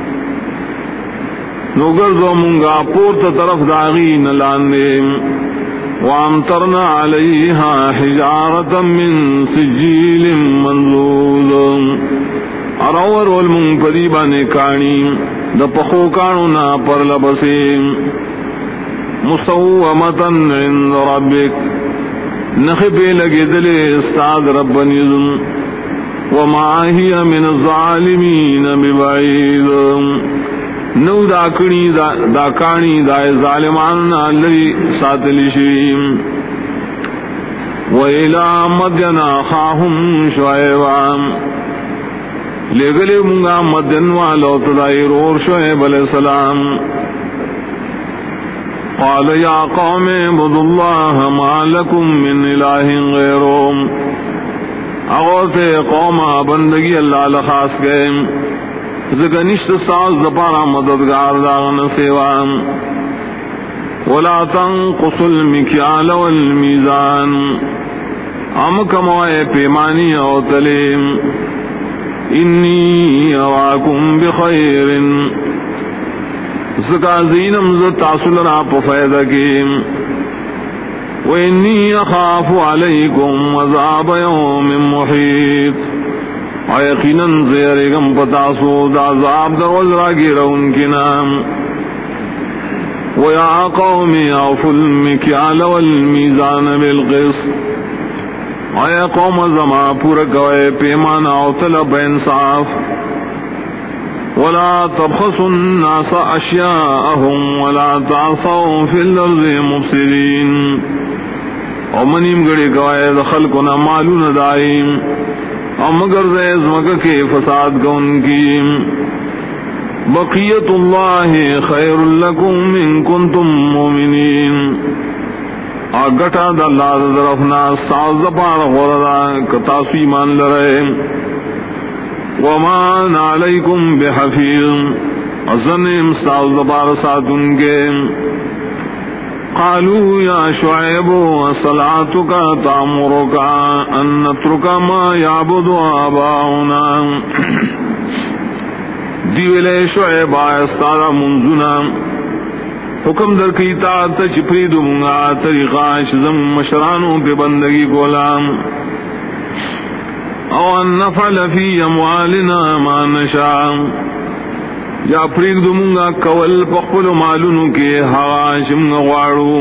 نوگر زو منگا پورت طرف داغی نلاندے وامطرنا علیہا حجارتا من سجیل منضود اراور والمن پریبا نکانی دا پخو کانونا پر لبسیم مصومتا عند ربک نخبے لگے دلے استاد رب نظم وما ہی من الظالمین ببعید نو دا کانی دا ظالمان لری ساتلی شیم وَإِلَى مَدْيَنَ أَخَاهُمْ شُعَيْبًا لگلے منگا مدن والو تدائی رور شعیب علیہ السلام قال یا قوم اعبدوا اللہ ما لکم من الہ غیرهم اغوث قوم بندگی اللہ لخاص گئے زگنشت ساز دپارا مددگار داغن سیوان ولا تنقصوا المکیال والمیزان ام کموائے پیمانی او تلیم انی اراکم بخیر زکا زینم زتاصل را پفیدہ کی وانی اخاف علیکم عذاب یوم محیط یقیناً زیرگم پتاسو دا عذاب در وزرا گیرہ ان کی نام وَيَا قَوْمِ أَوْفُوا الْمِكْيَالَ وَالْمِيزَانَ بِالْقِسْطِ اے قوم زما پورا کوئے پیمانہ او طلب انصاف وَلَا تَبْخَسُوا النَّاسَ أَشْيَاءَهُمْ وَلَا تَعْصَوْا فِي الْأَرْضِ مُفْسِدِينَ او منیم گڑی کوئے خلقنا معلوم دائم او مگر ریز مکہ کے فساد کون کی بقیت اللہ خیر لکم ان کنتم مومنین آگٹا دا اللہ دا درفنا ساز پار غوردا کتاسی مان لرے ومان علیکم بحفیظ ازنیم ساز پار ساتن کے قالوا یا شعیب صلاتک تامرک ان نترک ما یعبد آباؤنا دیولے شعیب آئستارا منزنا حکم در کی اطاعت چپری دونگا طریقہ شزم مشرانوں پہ بندگی گولام او ان نفعل فی اموالنا ما نشاء یا پریگ دونگا کول پخپل مالونوں کے حواشم غوارو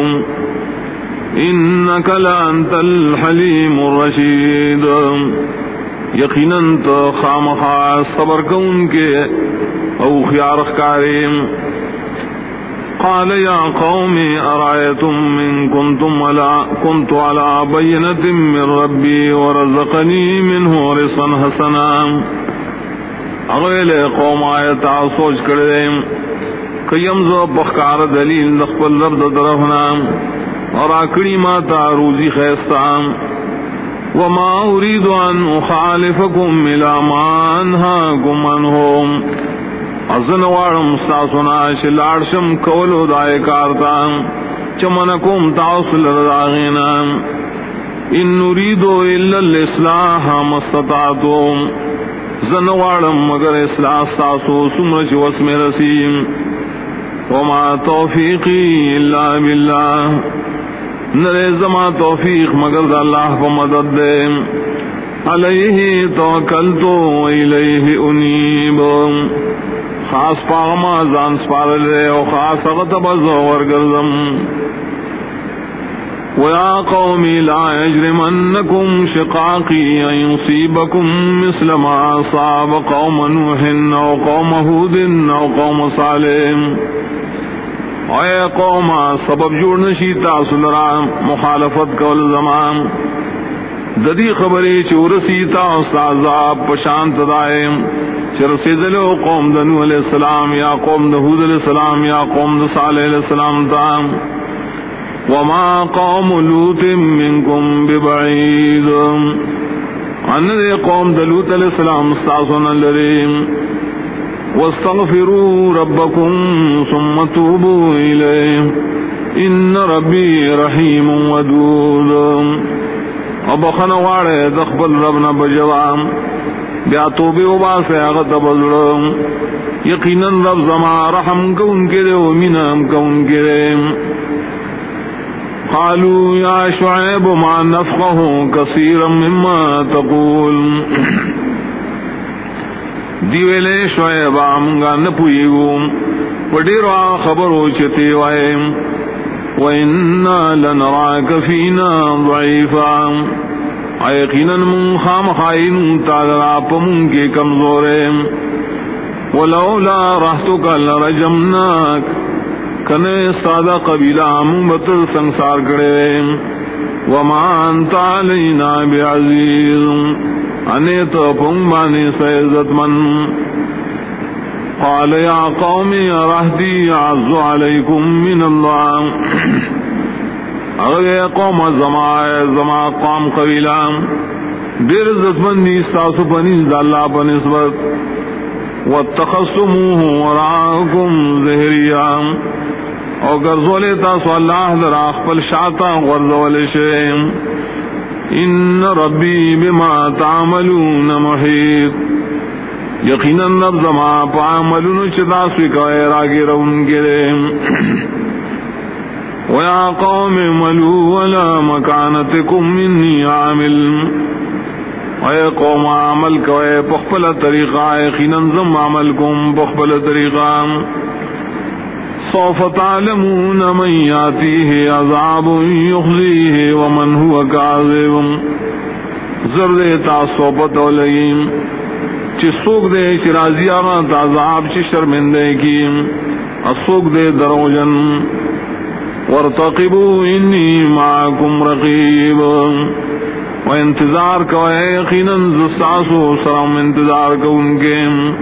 انک لانت الحلیم الرشید یقیناً تو خامخا صبر کون کے او خیارخ کاریم قال یا قوم ارائیتم من كنت على بینت من ربی ورزقنی منہ رزقا حسنا اغیل قوم آیتا سوچ کردے کیم زو بخکار دلیل نخبر لرد درفنا اور آکڑی ماتا روزی خیستان وما اريد ان اخالفكم الى ما انهاكم عنه ازن وارم ساسنا شلارشم کولو دای کارتا چمنکم تاصل راغینا ان نريد الا الاصلاح ما استطعت زن وارم مگر اصلاح ساسو سمج واسم رسیم وما توفیقی الا بالله نرے زما توفیق مگر دا اللہ کو مدد دے علیہ توکلتو الیہ انیب خاص پاغما زان سپار لے و خاص اغتب زور گردم وَيَا قَوْمِ لَا يَجْرِمَنَّكُمْ شِقَاقِي أَن يُصِيبَكُمْ مِثْلَ مَا أَصَابَ قَوْمَ نُوحٍ أَوْ قَوْمَ هُودٍ أَوْ قَوْمَ صَالِحٍ اے قوم سبب جوڑ نشی تاسل را مخالفت کول زمان ددی خبری چورسی تاس عذاب پشانت دائم چرسی دلو قوم دنو علیہ السلام یا قوم دہود علیہ السلام یا قوم دصالح علیہ السلام تام وما قوم لوت منکم ببعید ان دے قوم دلوت علیہ السلام استاسون لریم واستغفروا ربكم ثم توبوا إليه ان ربی رحیم ودود اب خنواڑے دخبل ربنا بجوام بیا توبے وباسے اغت بزرم یقیناً رب زما رحم کو ان کے دے ومنام کو ان کے دے قالوا یا شعیب ما نفقہ کثیرا مما تقول دیویلے شعیب آمگا نپوئیگو وڈیروا خبرو چتے وائے وَإِنَّا لَنَرَاكَ فِينَا ضَعِيفًا ایقیناً من خام خائن تالرا پمون کے کمزورے وَلَوْلَا رَحْتُكَ لَرَجَمْنَاكَ کنے سادہ قبیلہ من بطر سنسار کرے وَمَا أَنْتَ عَلَيْنَا بِعَزِيزٌ انیت پنبانی سیزت من قال یا قوم رہدی اعز علیکم من اللہ اگر قوم زما قوم قبیلہ دیر عزت مندی ساسو پنیز اللہ پنسبت واتخذتموه وراءکم ظہریا اور گرزولے تاسو اللہ دراخ پل شاتا غرزول شیم ان ربی بما تعملون محیط یقیناً رب زما پعملون چتاسوی کوئے راگی رون گرے وَيَا قَوْمِ اعْمَلُوا عَلَى مَكَانَتِكُمْ إِنِّي عَامِلٌ اے قوم عمل کوئے پخپل طریقہ یقیناً زم عمل کم پخپل طریقہ سوف تعلمون من یاتیہ عذاب یخزیہ ومن هو کاذب زرد تاسو پتو لئیم چی سوک دے چی راضی آغان تعذاب چی شرمندے کی اسوک دے دروجن وارتقبو انی معاکم رقیب و انتظار کوئے یقیناً زساسو سرم انتظار کو ان کے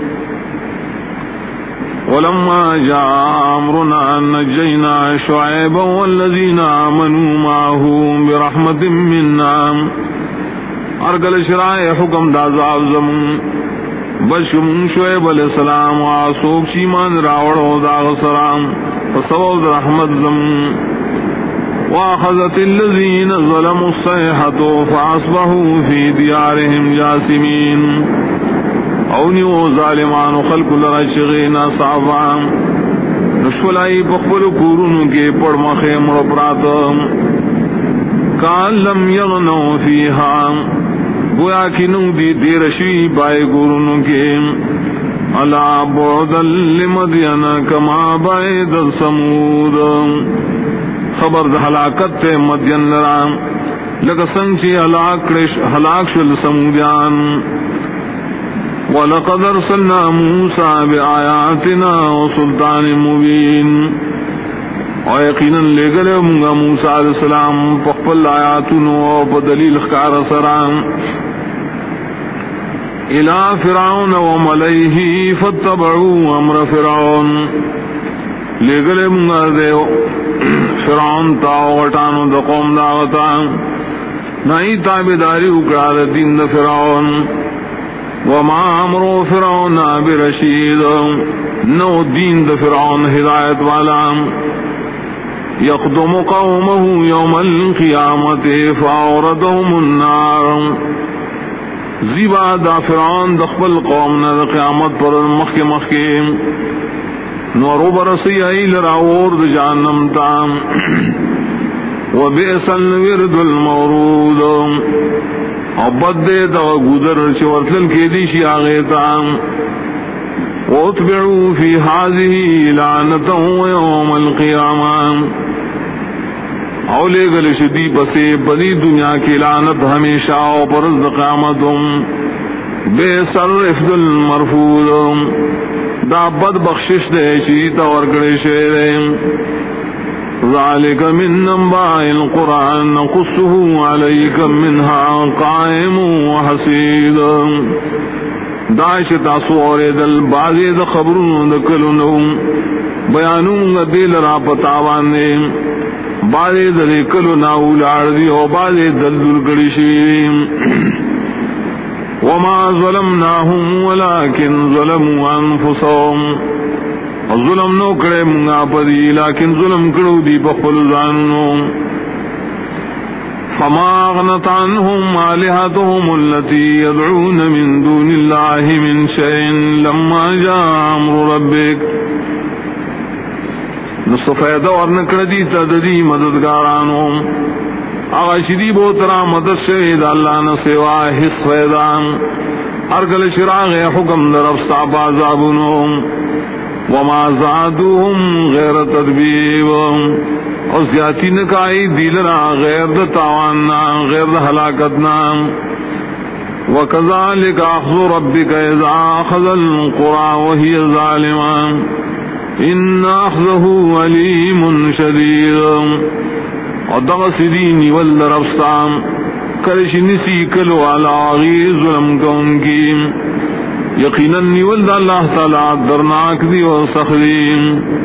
ولما جاء امرنا نجینا شعیبا والذین آمنوا معه برحمت منا ارگل شرائع حکم دازاب زمون بشم شعیب علیہ السلام وآسوک شیمان راوڑو داغ سلام فصوب رحمت زمون واخذت الذین ظلموا الصیحة فاصبحوا فی دیارهم جاسمین اونی و ظالمان و خلق لرشغین صعبان نشولائی پخبر کورونو کے پڑ مخیم رپراتم کان لم یغنو فیہا گویا کی نو دی دیرشوی بائے کورونو کے الا بعدا لمدین کما بعد سمود خبر دا ہلاکت تے مدین لرام لکسنگ چی ہلاک شل سمودیان وَلَقَدْ أَرْسَلْنَا مُوسَى بِآيَاتِنَا وَسُلْطَانٍ مُبِينٍ اور یقیناً لے گلے منگا موسیٰ علیہ السلام پخپل آیاتنو و دلیل اخکار سرام الى فرعون وملئه فاتبعوا امر فرعون لے گلے منگا دے فرعون تا وٹانو دا قوم داغتا نائی تابداری اکرار دین دا فرعون وما امرو فرعون برشید نو دین دا فرعون ہدایت والا یقدم قومه یوم القیامت فاوردهم النار زیبا دا فرعون دخبل قومنا دا قیامت پر مخی نورو برسی ایل راور دا جانم تام وبئس الورد المورود عبد دے دا گودر چورتلن کے دیشی آغیتا واتبعوا فی حاضی لعنتا یوم القیامہ اولے گل شدی بسے بنی دنیا کی لعنت ہمیشہ و پرز قیامتم بے سر افد المرفود دا بد بخشش دے چیتا ورگڑے شیرے ذالک من انباء القرآن نقصه علیک منها قائم وحسید داعش تاسو اور دل بازی دا خبرون دا کلونو بیانون دل را پتاوانے بازی دل کلونا اولاردی و بازی دل دل گڑشیم وما ظلمناهم ولكن ظلموا انفسهم ظلم نو کرے منگا پدی لیکن ظلم کرو دی بخل زاننو فما اغنت عنهم آلهتهم التي يدعون من دون الله من شيء لما جاء امر ربك نصفیدہ ورنکردی تددی مددگارانو آغاشدی بوترا مدد شہید اللہ نسوا حس فیدان ارگل شراغ حکم در افصاب عذابنو وما زادوهم غیر تدبیب اور زیادتی نکائی دیلنا غیر دا تاواننا غیر دا حلاکتنا وَكَذَلِكَ أَخْذُ رَبِّكَ إِذَا أَخَذَ الْقُرَى وَهِيَ ظَالِمَةٌ إِنَّ أَخْذَهُ أَلِيمٌ شَدِيدٌ اور دغسدینی والرفستان کرش نسی کلو علا غیر ظلم کون کی یقیناً نیولد اللہ تعالیٰ درناک دی و سخدیم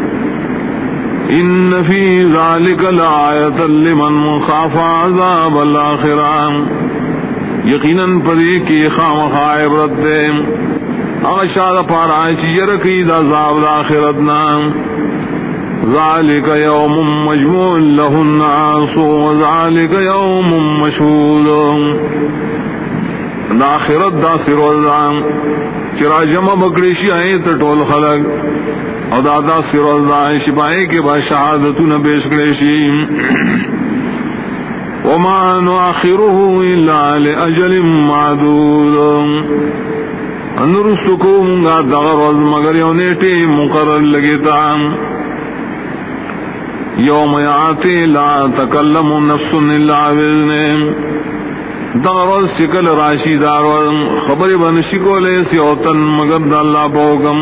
ان فی ذالک لآیۃ لمن خاف عذاب الآخرہ یقیناً پدی کی خامخا عبرت دے اغشاد پارائچ یرکی دا عذاب الآخرتنا ذالک یوم مجموع له الناس وذالک یوم مشہود دا آخرت دا سروزان چرا جمع بکریشی آئے تٹول خلق او دادا سروزان شپائے کے با شہادتون پیش کریشی وما نؤخره الا لأجل معدود انرسکوں گا دغرز مگر یونیٹی مقرر لگیتا یوم یاتی لا تکلم نفس الا باذنہ دغرز شکل راشی دارور خبر بنشی کو لے سیوتن مگر دا اللہ پوکم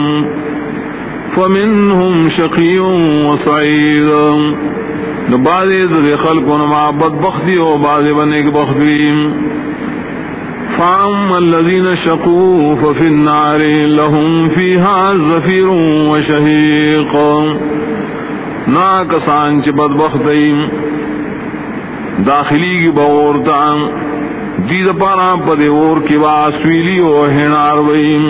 فمنهم شقی و سعید بعضی در خلقون ما بدبختی و بعضی بنیک بختی فاما الذین شقوا ففی النار لهم فیها زفیر و شہیق نا کسان چی بدبختی داخلی کی بغورتا دید پارا پدے اور کی باسویلی و ہنار ویم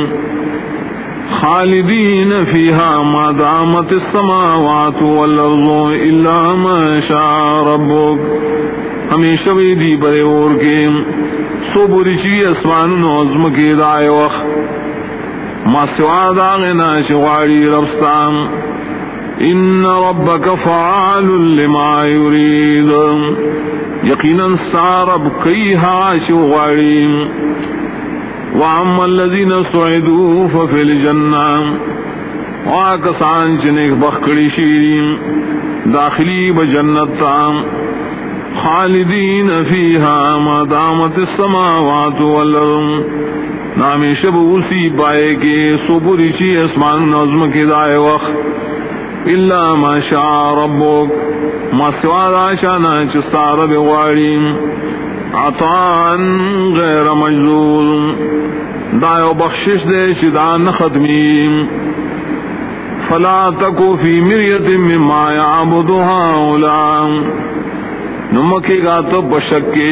خالدین فیہا ما دامت السماوات والارض الا ما شاء ربک ہمیشہ بھی دی پدے اور کے سو برشی اسمان نوزم کے دائے وقت ما سوا داغنا شغاری ربستان ان ربک فعال لما یرید یقیناً سارب کئی ہاش غاریم وعم الذین سعدوا ففی الجنہ واکسان چنک بخکڑی شیریم داخلی بجنت تام خالدین فیہا ما دامت السماوات والارض نامی شب اسی پائے کے سپریشی اسمان نظم کے دائے وقت الا ما شاء ربک ما سوا داشانا چستار بغاریم عطان غیر مجذور دائیو بخشش دے شدان ختمیم فلا تکو فی مریت مما یعبد هؤلاء نمکے گا تو بشکے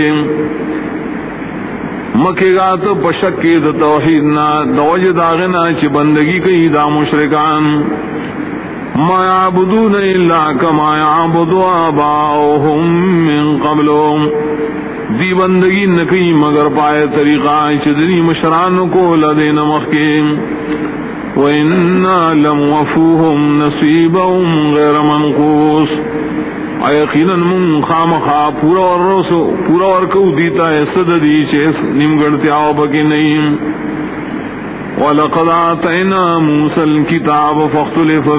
مکے گا تو بشکے دا توحیدنا دوج داغنا چی بندگی کئی دا مشرکان ما یعبدون الا کما یعبد آباؤهم من قبلهم دی بندگی نکی مگر پائے طریقہ چدری مشران کو لدین مخیم وَإِنَّا لَمْوَفُوهُمْ نَصِيبَهُمْ غَيْرَ مَنْقُوصٍ یقیناً من خامخا پورا ورکو دیتا ہے صددی چیس نمگڑتے آو بکی نہیں وَلَقَدْ آتَيْنَا مُوسَى الْكِتَابَ فَاخْتُلِفَ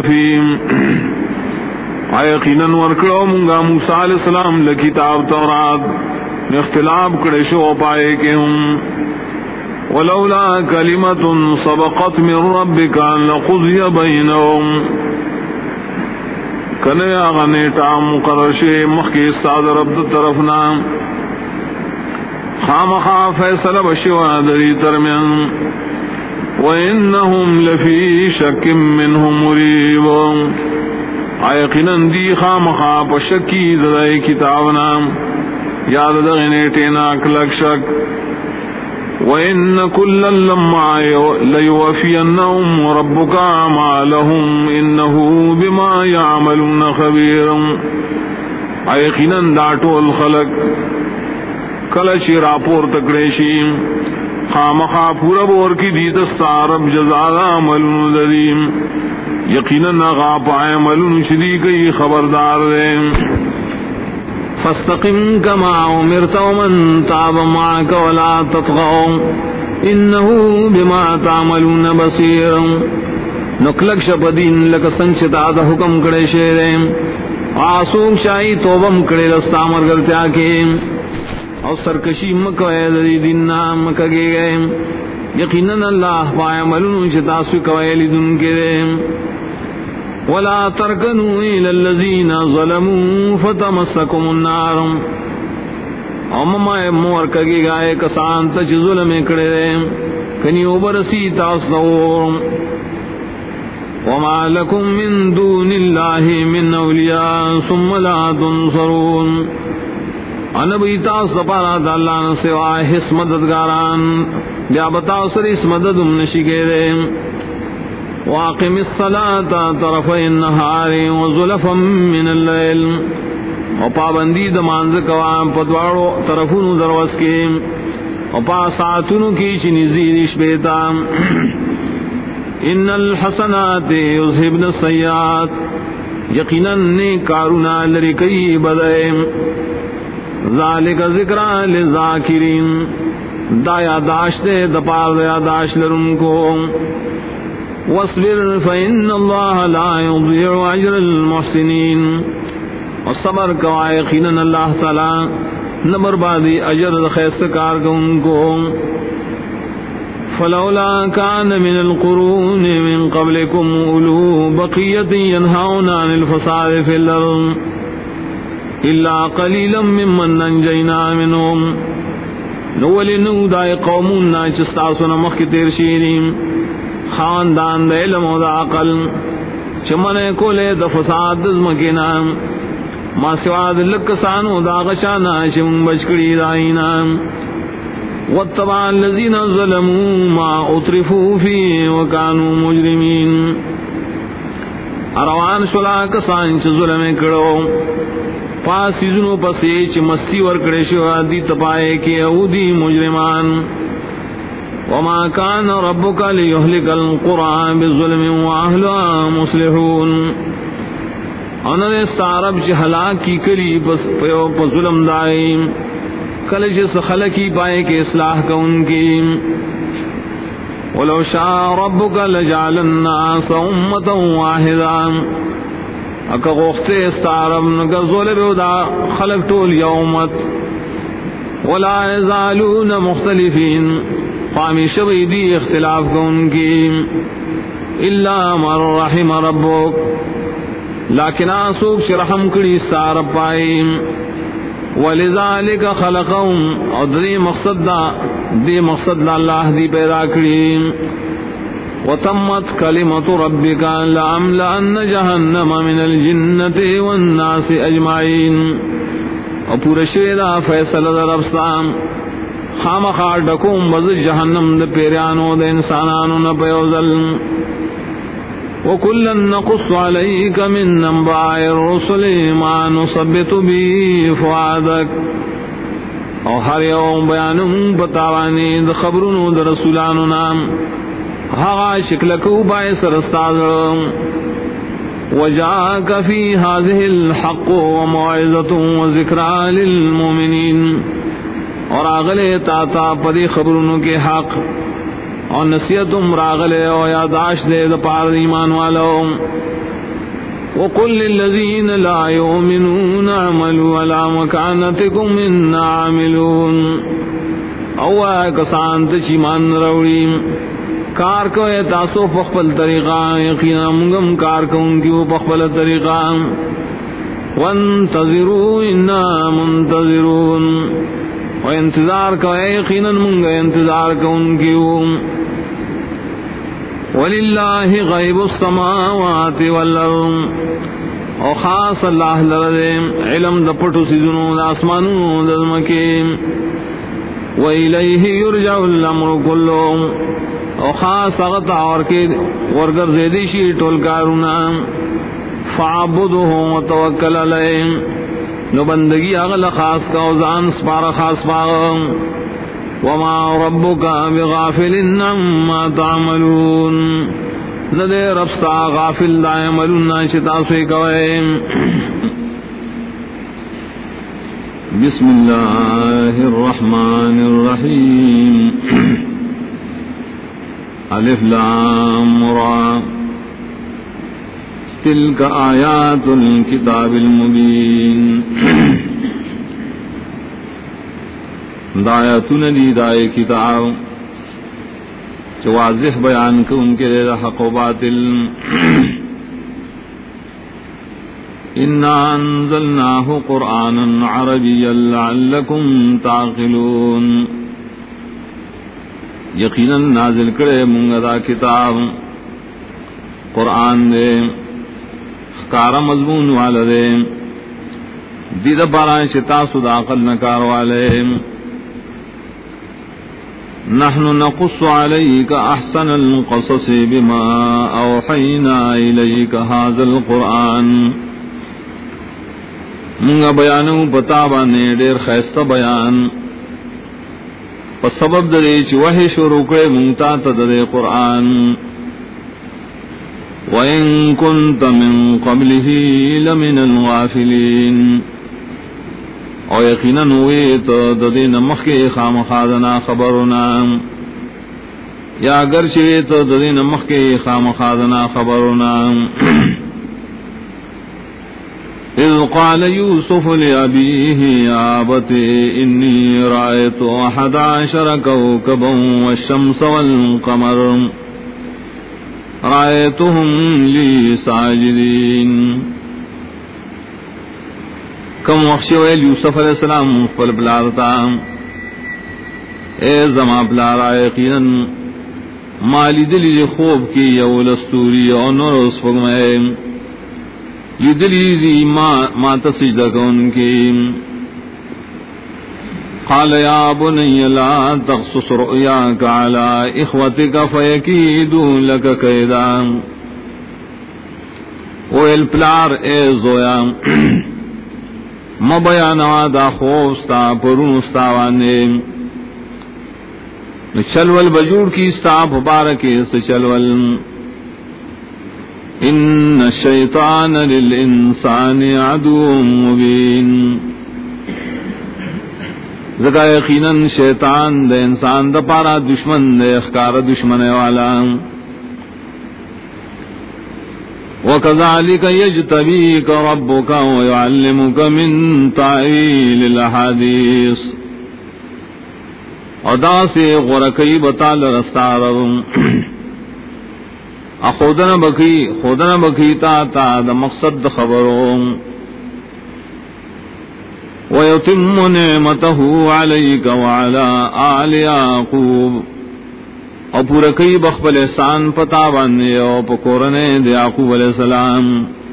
فِيهِ یقیناً ورکڑو منگا موسیٰ علیہ السلام لکتاب تورات اختلاف کڑے شو پائے کہ ہم ولولا کلمت سبقت من ربک لقضی بینہم کنے آغا نیٹا مقرر شے مخی استاد رب طرفنا خامخا فیصلہ بشوا دری ترمین وَإِنَّهُمْ لَفِي شَكٍّ مِّنْهُ مُرِيبٌ آیقیناً دی خامخا پشکی درائی کتابنا یاد دغنے ٹینا کلک شک وَإِنَّ كُلًّا لَمَّا لَيُوَفِّيَنَّهُمْ رَبُّكَ أَعْمَالَهُمْ إِنَّهُ بِمَا يَعْمَلُونَ خَبِيرٌ ایقیناً داٹو الخلق کلچی راپور تکڑیشی خامخا پورا بور کی دیدستا رب جزاد عملون دریم یقیناً غاپ عملون شدیقی خبردار دیں فاستقم كما أمرت ومن تاب معك ولا تطغوا إنه بما تعملون بصير نقلق شپدین لک سنچتا دا حکم کڑے شیرے آسوک شاہی توبم کڑے رستا مرگرتیا کے اور سرکشی مکوئے دی دن نام مکگے گئے یقیناً اللہ پائے ملون شتاسو کوئے لدن کے دے ولا ترکنوا الى الذين ظلموا فتمسكم النار امما مور کگی گائے کسان تچ ظلم کڑے کنی اوبرسی تاسور وما لكم من دون الله من اولیاء ثم لا تنصرون انبی تاس پارا داللہ سوائے حس مددگاران بیا بتاؤ سر اس مددم نشکے دے واقم الصلاة طرفي النهار وزلفا من الليل اور پابندی دمانز کوام پدوارو طرفون دروس کے اور پاساتونو کی چنزیدش بیتا ان الحسنات یذهبن السیئات یقیناً نیک کارونا لرکی بدئے ذالک ذکرہ للذاکرین دا یاداشت دپار دا یاداشت لرن کو واصبر فإن الله لا يضيع أجر المحسنين والصبر کا یقینا اللہ تعالی نہ بربادی اجر خیر کار کو فلولا كان من القرون من قبلكم أولو بقية ينهون عن الفساد في الأرض إلا قليلا ممن أنجينا منهم نولنو دای قومون ناچستاسون مخی تیر شیریم خاندان دا علم و دا عقل چمنے کولے دا فساد دزمکینا ما سواد لکسانو دا غشانا چم بچکڑی دائینا واتبع الذین ظلموا ما اطرفوا فی وکانو مجرمین اروان شلا کسان چ ظلم کرو پاسی جنو پسی چ مستی ورکڑے شوا دی تپائے کی اودی مجرمان وما كان ربك ليهلك القرى بالظلم واهلها مصلحون انہوں نے سارب ہلاک کی کلی پس ظلم دائیں کلش خلقی پائے کے اصلاح کا ان کی ولو شاء ربك لجعل الناس امة واحدة اکا غوختے سارب نگر ظلم دا خلق طول یومت ولا يزالون مختلفین قامی شبی دی اختلاف کو ان کی الا من رحم ربک لیکن آسوک شرحم کری سارب پائی ولذالک خلقهم اور دی مقصد دا اللہ دی پیدا کری وتمت کلمت ربک لأملأن جہنم من الجنة والناس اجمعین اور پورا شیدہ فیصلہ در افسام خام خار ڈکوم بز جہنم د پیرانو د انسانانو نہ پیوزل وکلا نقص علیک من انباء الرسل ما نثبت به فؤادک اور ہر یوم بیانم بتاوانی د خبرونو د رسولانو نام ہا شکل کو بای سرستاد وجاءک فی هذه الحق وموعظۃ وذکرى للمؤمنین اور آغلے تاتا پدی خبرونوں کے حق اور نصیحتم راغلے اور یاداش دے دپار ایمان والو وقل للذین لا یؤمنون اعملوا علی مکانتکم انا عاملون او کسان تچیمان روڑی کار کو تاسو پخپل طریقہ یقینا منگم کار کو ان کی وہ پخپل طریقہ وانتظروا انا منتظرون و انتظار کا یقینا منگا انتظار کا ان کی وللہ غیب السماوات والارض اور خاص اللہ لرد علم دا پٹو سیدنو دا آسمانو دا زمکی وَإِلَيْهِ يُرْجَعُ الْأَمْرُ كُلُّهُ او خاص اغتا اور کے ورگر زیدی شی ٹول کارونا فعبده وتوکل علیہ نو بندگی اغل خاص کا وزان سپارا خاص پاغ وما ربک بغافل عما تعملون ندے رب سا غافل دا عملون شتا سوی کوئے بسم اللہ الرحمن الرحیم الف لام را تلک آیات الکتاب المبین دایاتون دی دائے کتاب جو واضح بیان کو ان کے لئے حق و باطل انا انزلناہ قرآنا عربیا لعلکم تعقلون یقیناً نازل کرے منگا کتاب قرآن دے خکارا مضمون والدے دید باران شتا صدا عقل نکار والے نحن نقص علیک احسن القصص بما اوحینا الیک هذا القرآن منگا بیانو بتابانے دیر خیستہ بیان پس سبب دے چی وحی شروع کرے منگتا تدرے قرآن وَإِن كُنْتَ مِن قَبْلِهِ لَمِنَ الْغَافِلِينَ او یقیناً ہوئی تو ددین مخی خام خادنا خبرنا یا اگر چوی تو ددین مخی خام خادنا خبرنا اذ قال یوسف لأبیه یا ابت انی رأیت 11 کوكبا والشمس والقمر رأیتهم لی ساجدین کم وخشویل یوسف علیہ السلام پل بلارتا اے زما بلارا یقینا مالی دلی خوب کی یولستوری اور نور اسفگمائے یہ دلی دی ما تسجدہ کون کی قال یا بنی لا تقصص رؤیاک علی اخوتک فیکیدو لک قیدا ویل پلار اے زویا مبیانوا دا خوفستا پرونستا وانے چلول بجوڑ کی ستا مبارکی سے چلول ان الشیطان للانسان عدو مبین زکا یقیناً شیطان دے انسان دا پارا دشمن دے اخکار دشمن والا وَكَذَلِكَ يَجْتَبِيكَ رَبُّكَ وَيُعَلِّمُكَ مِن تَأْوِيلِ الْأَحَادِيثِ ادا سے غرقی بطال رستار خودنا بکی تا دا مقصد خبروں وَيُتِمُّ نِعْمَتَهُ عَلَيْكَ وَعَلَىٰ آلِ يَعْقُوبَ اور پورا کئی بخبل احسان پتا بانے اور پکورنے دے یعقوب علیہ السلام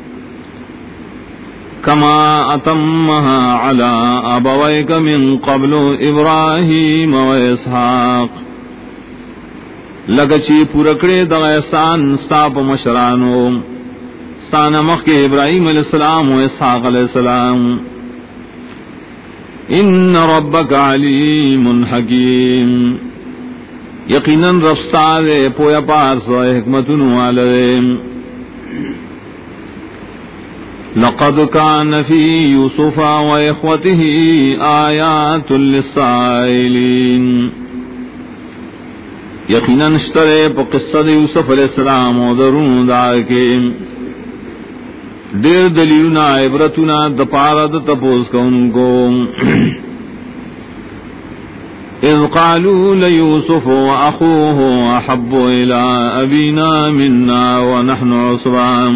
کما اتمہا علی ابویک من قبل ابراہیم و اسحاق لگچی پورکڑے دا احسان ستاپ مشرانو ستانمخ کے ابراہیم علیہ السلام و اسحاق علیہ السلام ان ربک علیم حکیم یقیناً رفستہ دے پویا پارس و حکمتن والدے لقد کان فی یوسف و اخوته آیات للسائلین یقیناً اشترے پا قصہ دے یوسف علیہ السلام و درون دار کے دیر دلیلنا عبرتنا دپارد تپوز کا ان کو اذ قالوا ليوسف واخوه احب الى ابينا منا ونحن عصبان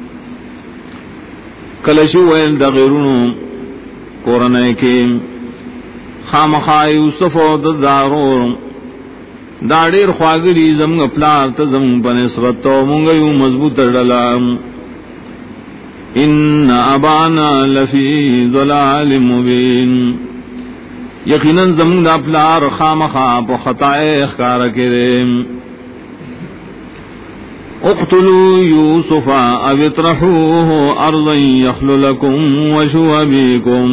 کلشو ویل دا غیرونو کورنے کے خامخا یوسف و دارو داڑیر خواگری زمگ پلار تزم پنسبت تو منگیو مضبوط ڈلا ان ابانا لفی ضلال مبین یقیناً زمون دا پلار خامخا پا خطائے اخکار کرے اقتلوا یوسف او اطرحوه ارضا یخل لکم وجه ابیکم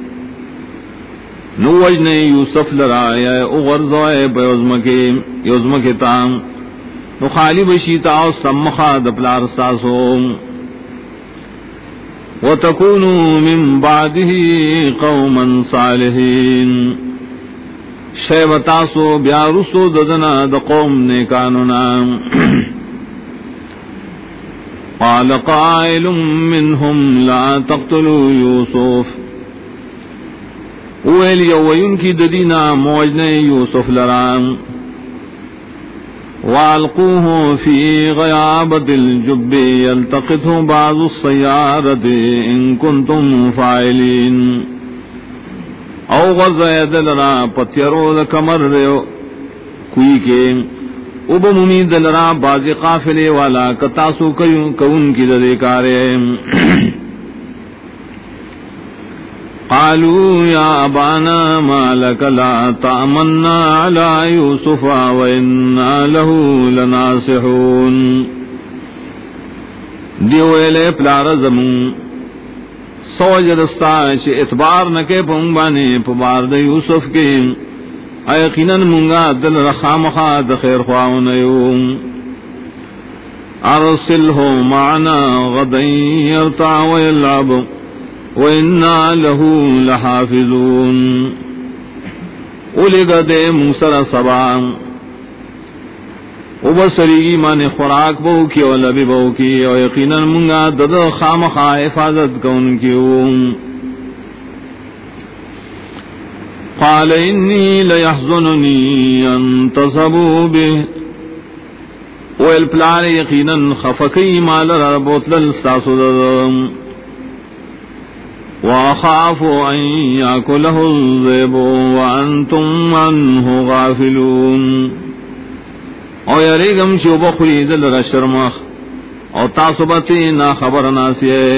نو وجن یوسف لرائے اغرزوائے یوزمکے تام نو خالی بشیتا سمخا دپلار ساسو وتکونوا من بعده قوما صالحین شیوتاسو بیارسو ددنا دقوم نیکانونا قال قائل منهم لا تقتلوا يوسف ویل یوین کی ددینا موجن یوسف لرام والقوه في غيابة الجب يلتقطه بعض السيارة ان كنتم فاعلين او غزید لرا پتیرو کمر کوئی کے اب ممید لرا باز قافلے والا کتاسو کون کی دے کارے قالوا یا ابانا ما لك لا تأمنا على يوسف وإنا له لناصحون دیویلے پلار زمون سوجدستا چھ اتبار نکے پنگبانے پبار دے یوسف کے ایقیناً منگا دل رخامخا دخیر خواہنیو ارسلہ معنا غدن یرتع ویلعب وَإِنَّا لَهُ لَحَافِظُونَ اولگا دے موسر سبام وبصری ایمان خوراک بہو کی و لبی بہو کی و یقیناً منگا دد خامخا حفاظت کون کیوں قال انی لیحزننی ان تصبوا به والپلار یقیناً خفکی مال ربوت للستاسو ددم وَأَخَافُ أَن يَأْكُلَهُ الذِّئْبُ وَأَنْتُمْ عَنْهُ غَافِلُونَ او یریگم چو بخوری دل رشرمخ او تاسبتی نا خبر ناسیے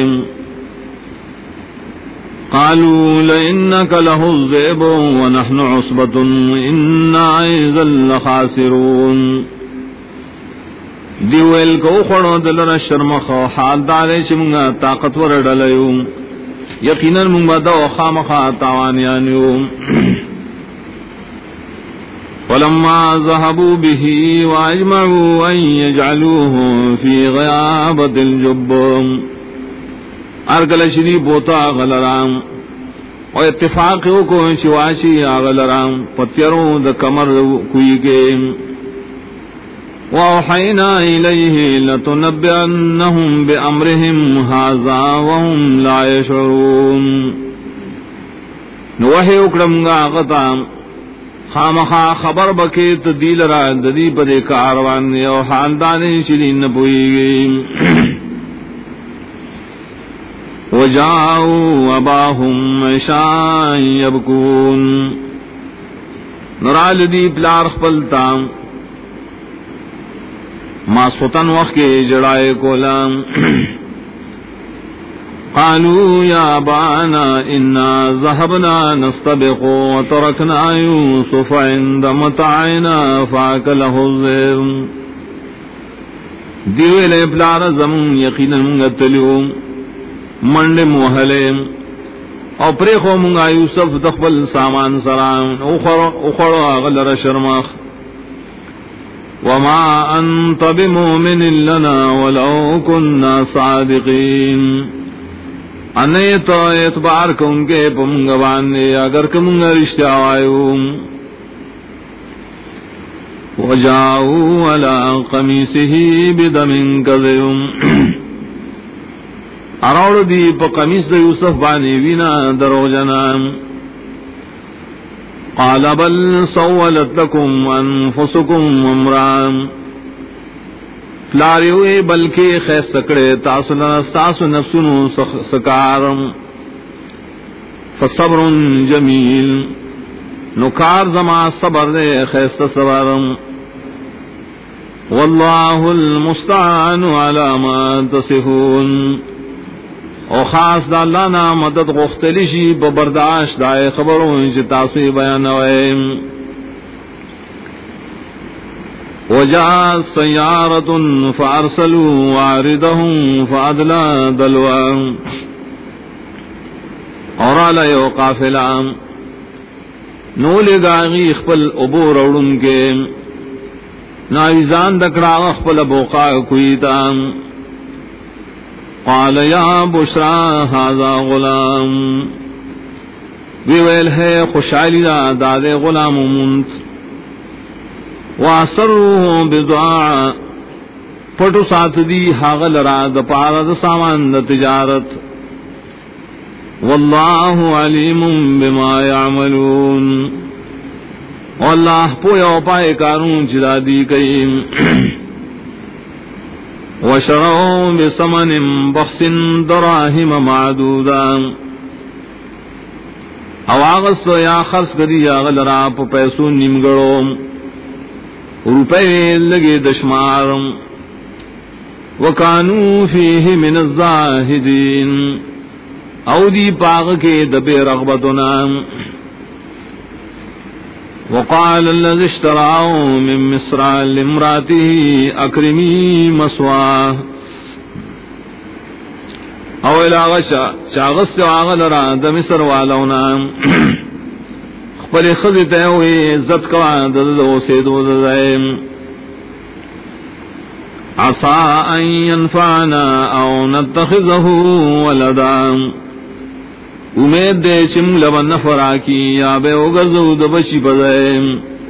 قالوا لئنك له الذئب ونحن عصبة إنا إذا لخاسرون دیویل کو خورو دل رشرمخ حال دارے چمگا طاقتور ڈلیو یقیناً منگا دو خامخا تاوانیانیو فلما ذهبوا به واجمعوا ان يجعلوه في غيابة الجب ارگل شری بوتا غلرام و اتفاقیوں کو شواشی آغلرام پتیروں دا کمر کوئی کے وَأَوْحَيْنَا إِلَيْهِ لَتُنَبِّئَنَّهُمْ بِأَمْرِهِمْ هَذَا وَهُمْ لَا يَشْعُرُونَ نوحی اکرم گا غطا خامخا خبر بکیت دیل را ددی پدے کاروان یو حال دانے شرین نپوئی گئی وَجَاءُوا أَبَاهُمْ عِشَاءً يَبْكُونَ نرال دی پلار خپلتا ماسوتن وقت کے جڑائے کولام قالوا یا ابانا انا ذهبنا نستبق وتركنا يوسف عند متاعنا فاكله الذئب دیویلے پلار زمون یقینا منگتلیو منڈ موہلے او پریخو منگا یوسف تخبل سامان سرام اخڑو آغل رشرمخ وما أنت بمؤمن لنا ولو كنا صادقين انے تو اعتبار کن کے پمگوان نے اگر کمنگ رشتہ آئیو وجاؤوا على قمیصه بدم كذب اراؤ دی پا قمیص دا یوسف بانی وینا درو جنام قال بل سولت لكم انفسكم امرا فلاریوے بلکہ خیس سکڑے تاسنا ساسو نفسنو سکارم فصبر جمیل نکار زما صبر دے خیس صبرم واللہ المستعان على ما تصفون او خاص دا اللہ نا مدد غختلی شی ببرداشت دائے خبروں چی تاسوی بیانوئے. وجاءت سیارة فارسلوا واردهم فادلا دلوا اور علیہ قافلہ نولے گاغی خپل عبور اوڑن کے ناویزان دکڑا خپل بوقا کوئیتا. قال یا بشرا ھذا غلام ویل ہے خوشحالی دا دادے غلام منت. واسروه بضاعة پٹو ساتھ دی حاغل را دا پارا دا سامان دا تجارت. واللہ علیم بما یعملون واللہ پویا پائے کارون چدا دی کئیم. وشرعوا بثمن بخس دراہم معدودا اواغس یا خرس کری آغل را پا پیسو نمگڑو روپے لگے دشمار. وکانو فیہ من الزاہدین او دی پاغ کے دبے رغبتنا. وقال الذي اشتراه من مصر لامراته اکرمی مثواه او الاغشا چاغس آغل را دا مصر والونا خپل خذتے ہوئے عزت کوا ددو سیدو ددائم. عصا ان ينفعنا او نتخذه ولدا امید دے چم لبن نفرا کی یا بے اگزو دبشی پدائم.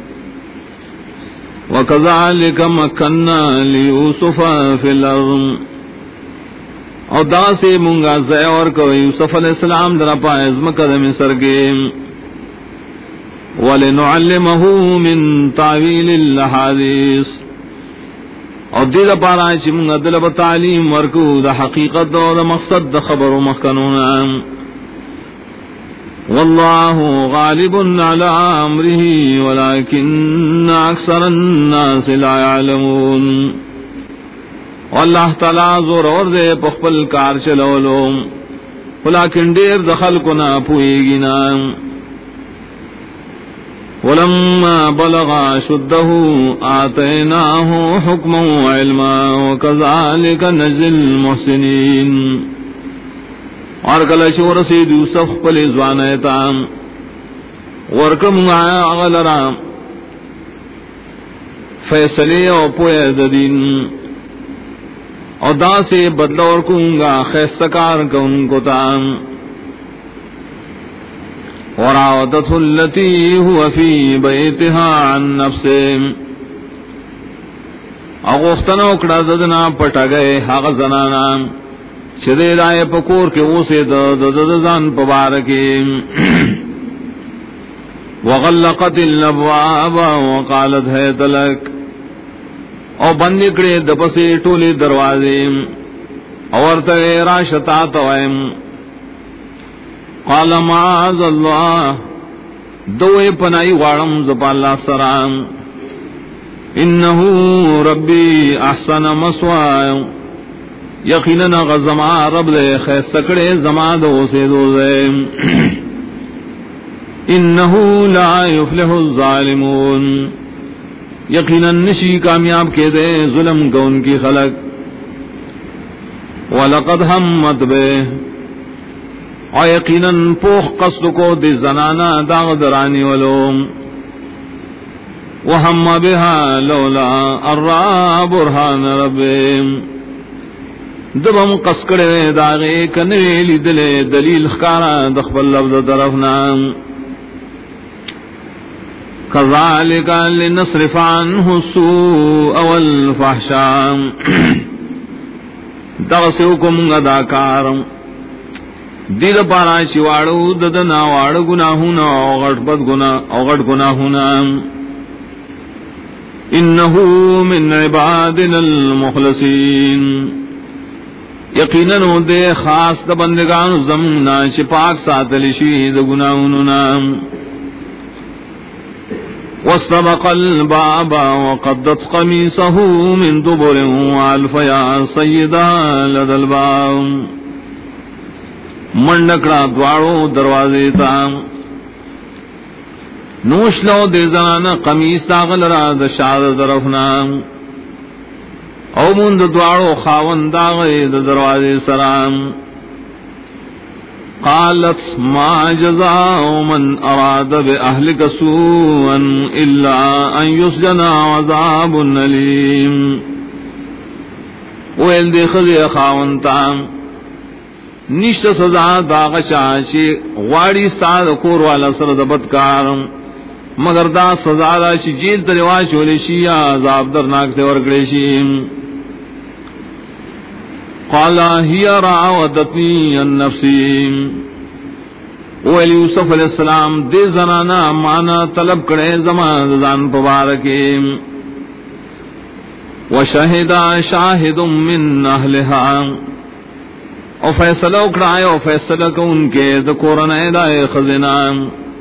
وکذالک مکننا لیوسف فی الارض اور دا سے منگا زیور کو یوسف علیہ السلام در پائز مقدم سرگیم. وَلِنُعَلِّمَهُ مِن تَعْوِيلِ الْأَحَادِيثِ اور دل پارا چم دل تعلیم ورکو دا حقیقت دا مقصد دا خبر و مخکنونا. واللہ غالب على امره ولكن اکثر الناس لا يعلمون واللہ تعالی زور اور دے پخپل کار چلولو ولیکن دیر دخل کنا پوئیگی نا. ولما بلغ شده آتیناه حکما وعلما وكذلك نجزي المحسنین. اور کلش ورسید یوسف پل زوانیتا ورکم آیا اغلرا فیصلے او پوئے دین اور دا سے بدلا ورکوں گا خیستکار کا ان کو تام. وراودته التي هو في بيتها عن نفسه اغوختنا اکڑا ددنا پٹا گئے حق زنانا چدے دائے پکور کے وہ سے ددزان پبارکی. وغلقت الابواب وقالت حیت لک او بند اکڑے دپسے ٹولی دروازے اور تغیر راشتا توائم. قال معاذ اللہ دوئے پنائی وارم زپا اللہ سرام. انہو ربی احسن مسوائے یقیناً غزما رب دے خیستکڑے زما دو سے دو دے. انہو لا یفلح الظالمون یقیناً نشی کامیاب کے دے ظلم کو ان کی خلق. وَلَقَدْ ہمت بے اور یقیناً پوخ قصد کو دی زنانا داغ درانی ولوم. وہم بها لولا الرا برہان ربیم دبم قسکڑے داغے کنویلی دلے دلیل خکارا دخبل لفظ طرفنا. کذالک لنصرف عنہ السوء والفحشاء دغسوکم غداکارم دل پارا چواڑو ددنا واڑ گناہونا اوغٹ گناہونا. انہو من عبادنا المخلصین یقیناً دے خاص دا بندگان زمنا چی پاک ساتل شید گناہونا. واستبق الباب وقدت قمیصه من دبر والف یا سیدہ لدى الباب منڈکڑا دوارو دروازے تا نوش لو دے زنانا قمیص داغل را دشاد درفنا او مند دوارو خاون داغے دروازے سرام قالت ما جزاء من اراد بأهلك سوءا الا ان يسجن عذاب الیم. ویل دے خزی خاون تام نشت سزا داغ چاچی غاڑی ساد کور والا سر بدکار مگر دا سزا دا چی جیل ترواش ولی شی عذاب درناک تے ورگڑی شی. قال هي راودتني عن نفسي. ویل یوسف علیہ السلام دے زنانا مانا طلب کرے زمان زان پبارکی. وشہد شاہد من اہلها او فیصلہ اکڑائے او فیصلہ کو ان کے دکورن ایدائے خزنان.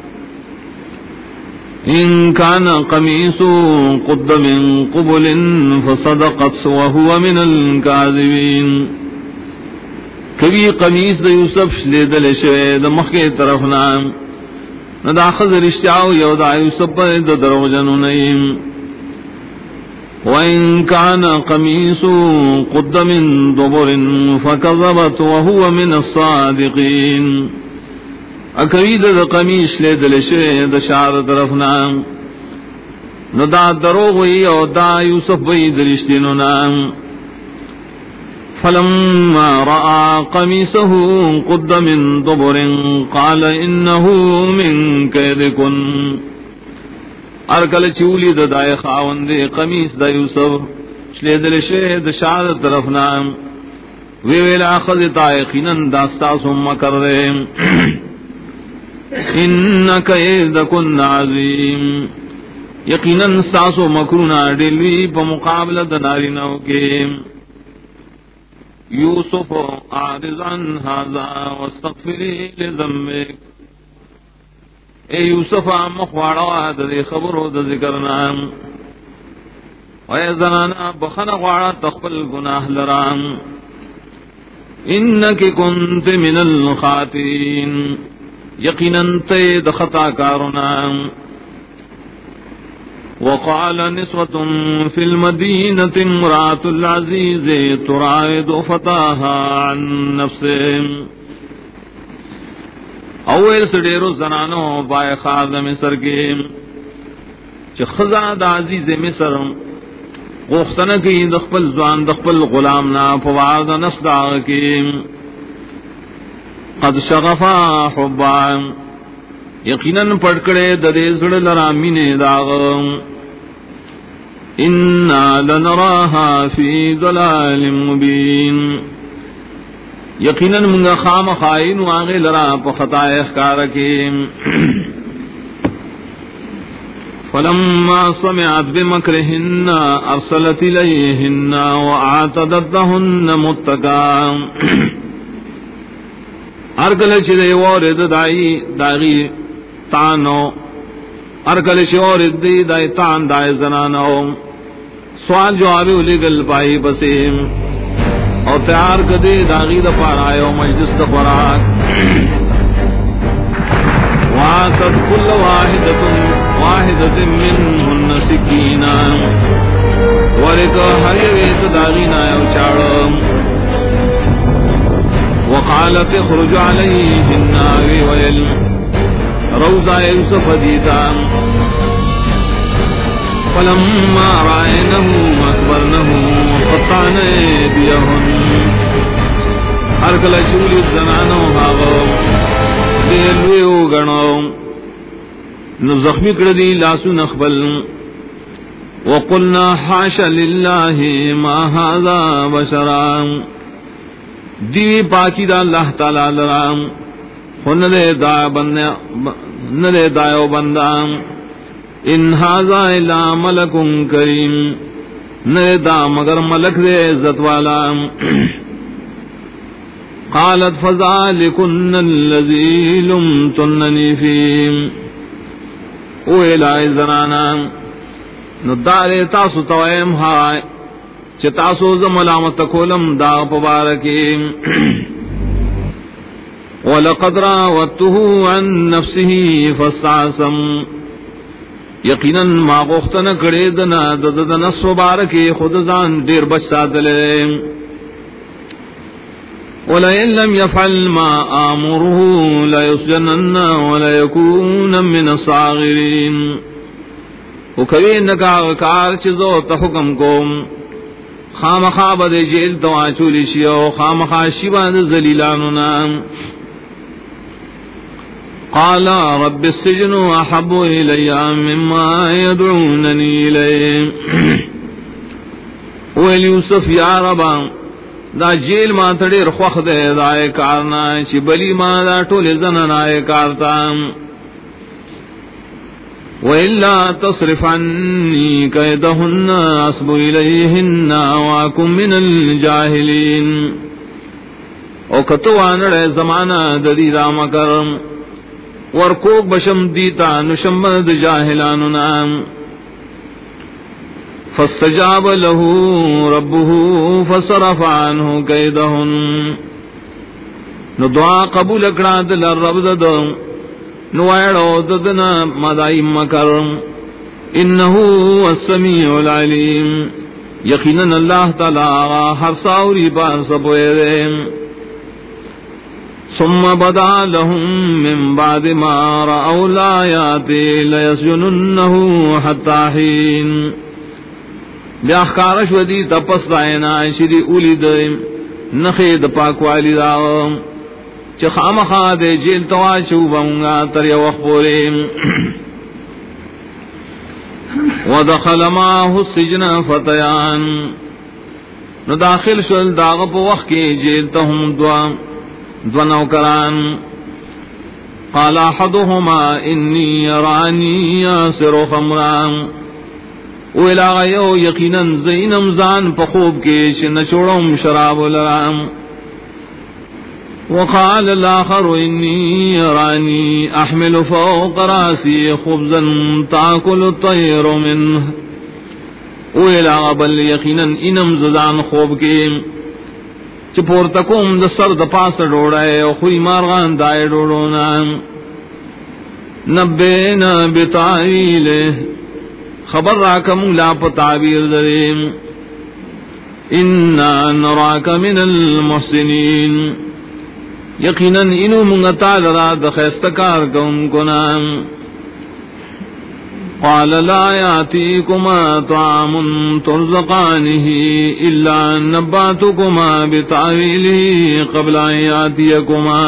ان کان قمیص قد من قبل فصدقت وهو من الكاذبین. کبھی قمیص دا یوسف شلیدل شوے دا مخ کے طرف نام ندا خز رشتیاو یو دا یوسف پر دا دروغ جنو نئیم. وَإِن كَانَ قَمِيصُ قُدَّ مِن دُبُرٍ فَكَذَبَتْ وَهُوَ مِنَ الصَّادِقِينَ. اکوید دا قمیص لے دلشوے دا شار طرفنا نو دا دروغ وی او دا یوسف وی درشتینو نام. فلما رأى قميصه قد من دبر قال إنه من كيدكن. ارکل چولی دا دائے خاون دے قمیص دا یوسف شلے دلشوے دا شار طرفنا ویلا خذتا یقیناً داستاس مکر دے. ان کیدکن عظیم. یقیناً ساسو مکرونا ڈلوی پا مقابلہ دنارینو کے. یوسف اعرض عن ھذا واستغفری لذنبک. اے یوسف مخواڑا دے خبرو دا ذکرنا اے زنانا بخنقواڑا تخبل گناہ لرام. انکی کنت من الخاطئین. یقیناً تے دا خطا کارنا. وقال نسوة في المدينة امرأة العزيز تراود فتاها عن نفسه. اول سڑیرو زنانو بائے خاز مصر کے چھ خزان دا عزیز مصر غوختن کی دخپل زوان دخپل غلامنا فوارد نفس دا کی قد شغفا حبا. یقیناً پڑکڑے ددے زڑ لرامین داغ. انا لنراہا فی ضلال مبین. یقیناً منگا خام خائن واغی لرا پا خطائے اخکارکیم. فلما سمعت بمکرہن ارسلت الیہن واعتدت لہن متکا. ارکل چدے وارد داغی تانو ارکل چورد دی دائی تان دائی زنانو سوال جوابی لگل پائی بسیم اور تیار کدے داغی دا پارایو مجلس دا پراک. واتت کل واحدت منہن سکینا. ورکا ہر ویت داغی نایو چاڑم. وقالت اخرج علیہن ویل روزہ یوسف دیتا. فلما رائنہم اکبرنہم قطعن ایدیہن. ہر کل چولی زنانو ہاغو دیلویو گنو نو زخمی کردی لاسو نخبل. وقلنا حاش للہ ما هذا بشرا. دیوی پاکی دا اللہ تعالی لرام نلے دایو بندام. ان ھذا الا ملک کریم. نلے دا مگر ملک دے عزت والا. قالت فذلکن الذی لمتننی فیہ. او الہی زنانا ندارے تاسو توائم ہائے چھ تاسو ز ملامت کولم دا پبارکی. وَلَقَدْ رَاوَدتُّهُ عَن نَّفْسِهِ فَاسْتَعْصَمَ یقیناً ما غختن کڑے دنا ددنا سبارکے خود زان دیر بچ ساتلے وَلَئِن لَّمْ يَفْعَلْ مَا آمُرُهُ لَيُسْجَنَنَّ وَلَيَكُونَ مِنَ الصَّاغِرِينَ وکوی نکا کار چیزو تحکم کو خامخا بد جیل تو آچولی شیو خامخا شیبان ذلیلاننا قال رب السجن احب الی مما يدعوننی الیہ ویل یوسف یا ربا دا جیل ما تڑیر خوخ دے دائے کارنا چی بلی ما دا ٹول زنن آئے کارتا وَإِلَّا تَصْرِفْ عَنِّي كَيْدَهُنَّ أَصْبُ إِلَيْهِنَّ وَأَكُن مِّنَ الْجَاهِلِينَ او کتوان رے زمانہ ددی رام کرم ورکوک بشم دیتا نشمد جاہلاننا فاستجاب له ربه فصرف عنه كيدهن نو دعا قبول اکڑا دل رب ددو نوائڑو ددنا مدائی مکرم انہو السمیع العلیم یقیناً اللہ تعالی ہر ساوری بار سبوئے دے ثم بدا لهم من بعد ما رأوا الآیات لیسجننه حتی حین بیاخکارش ودی تپس دائنا شری اولی دے نخید پاکوالی داغم چه خامخا دے جیل تواشو بونگا تر یو اخبوریم ودخل معه السجن فتیان نو داخل شل داغ پا وقت کی جیل تهم دو نوکران قال احدهما انی ارانی یاسر خمران ویلا غیو یقینا زینم زان پا خوب کیش نچوڑم شراب لرام وقال الآخر إني أراني أحمل فوق رأسي خبزا تأكل الطير منه وإلى غبل يقينا إنم زدان خوب کے چپور تکوم دا سر دا پاس ڈوڑائے خوی مارغان دائے ڈوڑونا نبینا بتعویلہ خبر راکم لا پتعبیر دریم انا نراک من المحسنین یقیناً انو منگتا لرا دخیستکار کون کنام قال لا یاتیکما طعام ترزقانه الا نباتکما بتعویله قبل ان یاتیکما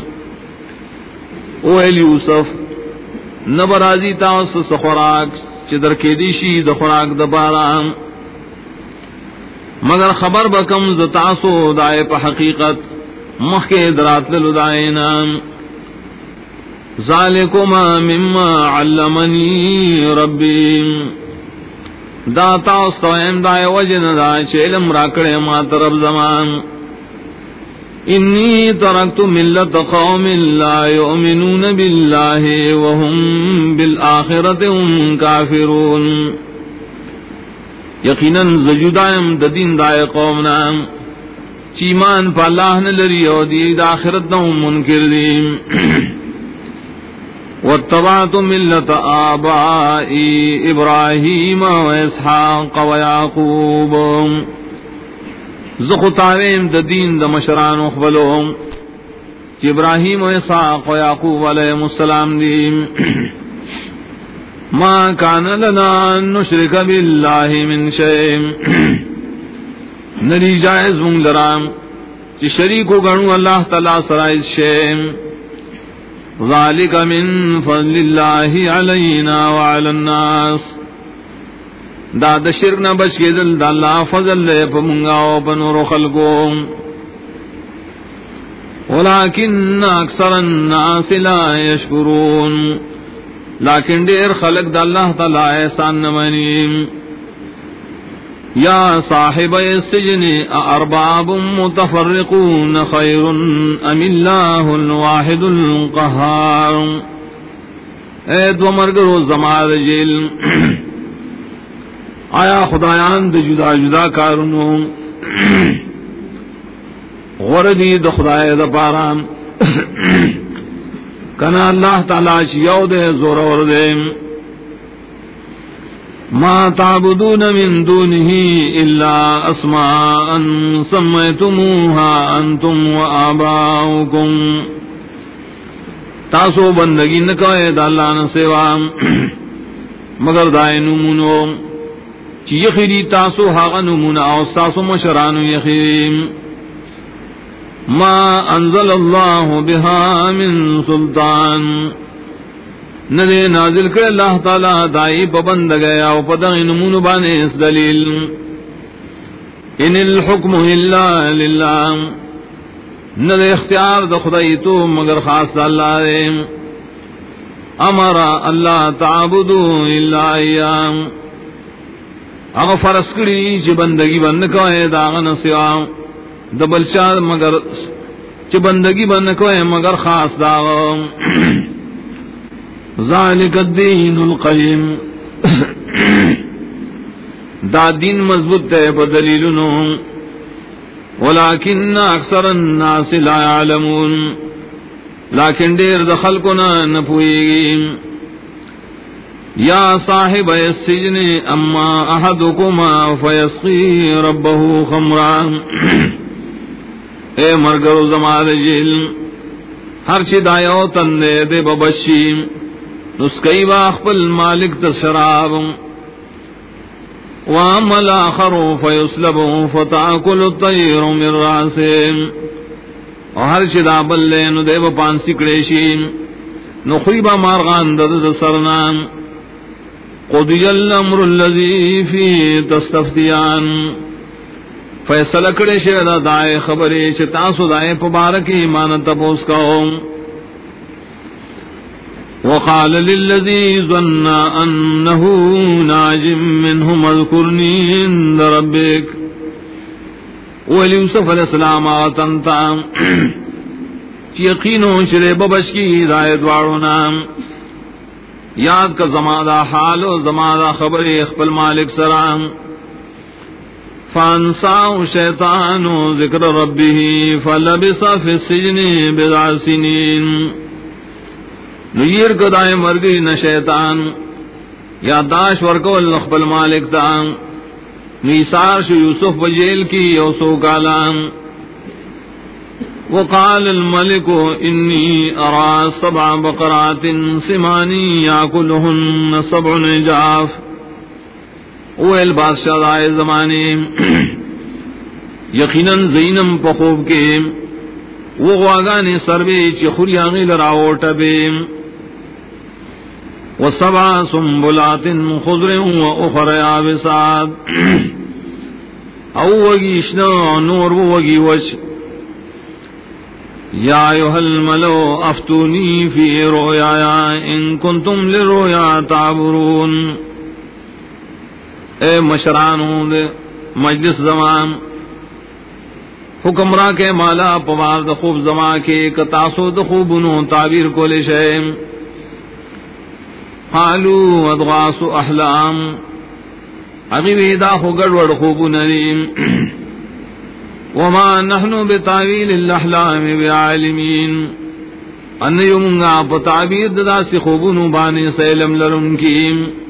اویل یوسف نبرازی تاس سخوراک چدر کے دیشی دخوراک دبارام مگر خبر بکم زتاسو دائے پا حقیقت مخی درات للدائنا ذالکما مما علمنی ربی داتا سوئم دائے وجن دا چیلم راکڑے ما طرف زمان انی ترکت ملت قوم لا یؤمنون باللہ وهم بالآخرت هم کافرون یقیناً زجودائم ددین دائے قومنا چیمان پا اللہ نلری او دید آخرت نو منکر دیم واتبعت ملت آبائی ابراہیم و اسحاق و یعقوب زخطاریم دا دین دا مشران اخبلوم چی ابراہیم و اسحاق و یعقوب علیہ السلام دیم ما کان لنا نشرک باللہ من شیم نری جائز مونگ لرام چی شریکو گنو اللہ تعالی سرائز شیم ذالک من فضل اللہ علینا وعلی الناس دا دا شرک نہ بچ کے دل دا اللہ فضل لے پا منگا و پنور خلقو ولیکن اکثر الناس لا یشکرون لیکن دیر خلق دا اللہ تعالی احسان نمانیم یا صاحب السجن ارباب متفرقون خیر ام اللہ الواحد القہار اے دو مرگرو زمار جیل آیا خدایان دا جدا جدا کارنو غردی دا خدای دا پارام کنا اللہ تعالی یو دے زور اور دے ما تعبدون من دونه الا اسماء سميتموها انتم وآباؤكم تاسو بندگی نہ کوئے دا اللہ نہ سوا مگر دائے نمونو چی یخیری تاسو حاغ نمونو او تاسو مشرانو یخیریم ما انزل اللہ بها من سلطان ندے نازل کر اللہ تعالی دائی پابند گیا او پدغ نمونو بانے اس دلیل ان الحکم الا للہ ندے اختیار دا خدای تو مگر خاص دا اللہ دے امر اللہ تعبدو الا ایام اغا فرس کری چی بندگی بند کوئے داغن سوا دبلچار مگر چی بندگی بند کوئے مگر خاص داغن ذالک الدین القیم دا دین مضبوط ہے بدلیلنو ولیکن اکثر الناس لا يعلمون لیکن دیر دخل کنا نپوئیگی یا صاحب السجن اما احدکما فیسقی ربه خمرا اے مرگر زمال جل ہر چی دایو تندے دے ببشی نسکی باخبل مالک تشراب واما الاخر فیسلب فتاکل الطیر من راسه اور ہر چدا بلے نو دیو پان سکڑیشی نو خریبا مارغان دد سرنام قضی الامر الذی فی تستفتیان فیصلہ کڑے شیدہ دائے خبری چتاسو دائے پبارکی ایمان تپوس کہو وقال للذی ظن انه ناج منهم اذکرنی عند ربک ولی یوسف علیہ السلام آتنتا یقینو چرے ببش کی ہدایت وارونا یاد کا زمادہ حال و زمادہ خبر اخبل مالک سرام فانساو شیطان ذکر ربه فلبس فی السجن بضع سنین نیر کدائے مرگی نہ شیطان یاداش ورکول اخبل مالک دام نیسار شو یوسف بجیل کی یوسو کالام وقال الملک انی ارى 7 بقرات سمان یاکلہن 7 عجاف اویل بادشاہ دائے زمانے یقیناً زینم پخوب کے وہ غواگانے سروے چی خوریاغی لراوٹا بے و7 سنبلات خضر و اخر یابسات او وگیشنا نور وگی وش یا ایوہ الملو افتونی فی رویایا ان کنتم لرویا تعبرون اے مشرانوں دے مجلس زمان حکمراں کے مالا پوار د خوب زمان کے کتاسو د خوبنو تعبیر کو لے شے قالوا اضغاث احلام اغیوی دا خو گڑوڑ خوب نریم وما نحن بتعویل الاحلام بعالمین ان یمنگا پا تعبیر دا سی خوبنو بانی سیلم لرن کی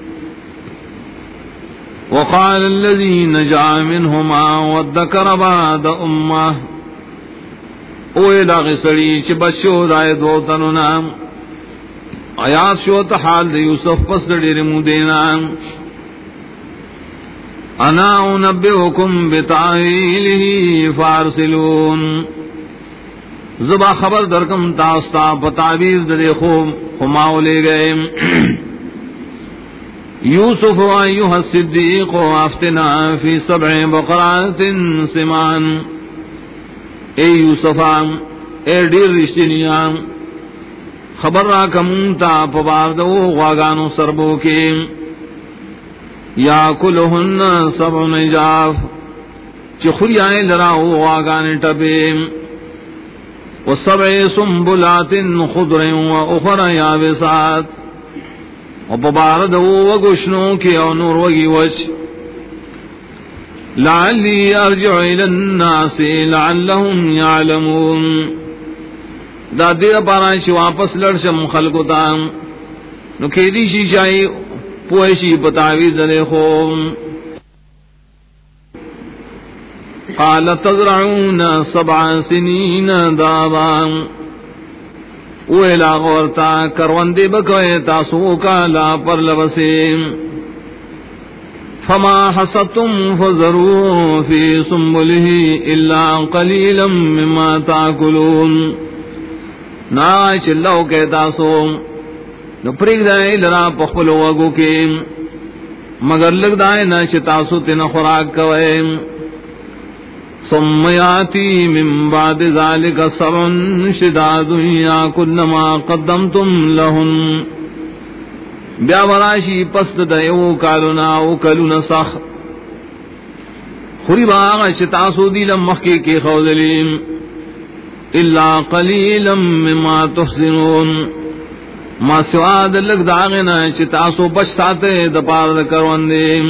وقال الذي نجا منهما وذكر بعد امه اوے داغ سڑی چ بچو دای دو تنو نام آیات شو حال د یوسف پس ډیر مو دینا انا انبئکم بتعویله فارسلون زبا خبر درکم تاستا بتعبیر دے خوب خماو لے گئے یوسف ایوہ الصدیق افتنا فی 7 بقرات سمان اے یوسفا اے ڈیر رشتنیاں خبر را کمونتا پباردو غواگانو سربو کے یاکلہن 7 عجاف چخری آئے لراو غواگان ٹبے و7 سنبلات خضر و اخر یابسات و پبارد وگشنو کی او نور وگی وچ لعلی ارجع الى الناس لعلهم يعلمون دا دیر پارا چی واپس لڑشم خلقو تا نو کھیدی شی چاہی پوشی پتاوی دلے خوم قال تزرعون 7 سنین دابا اویلا غورتا کروندے بکوئے تاسو کالا پر لبسیم فما حصدتم فذروا في سنبله الا قليلا مما تاكلون نا چلو کہ تاسو نو پریگ دائے لرا پخپل وگو کے مگر لگ دائے نا چ تاسو تن خوراک کوئے ثم یاتی من بعد ذلك 7 شداد یاکلن ما قدمتم لہن بیا وراشی پست دیو کالونا او کلون سخ خوری باغ شتاسو دی لمخی کی خوزلیم الا قلیلا مما تحسنون ما سواد لگ داغنا شتاسو بچ ساتے دپار کروندیم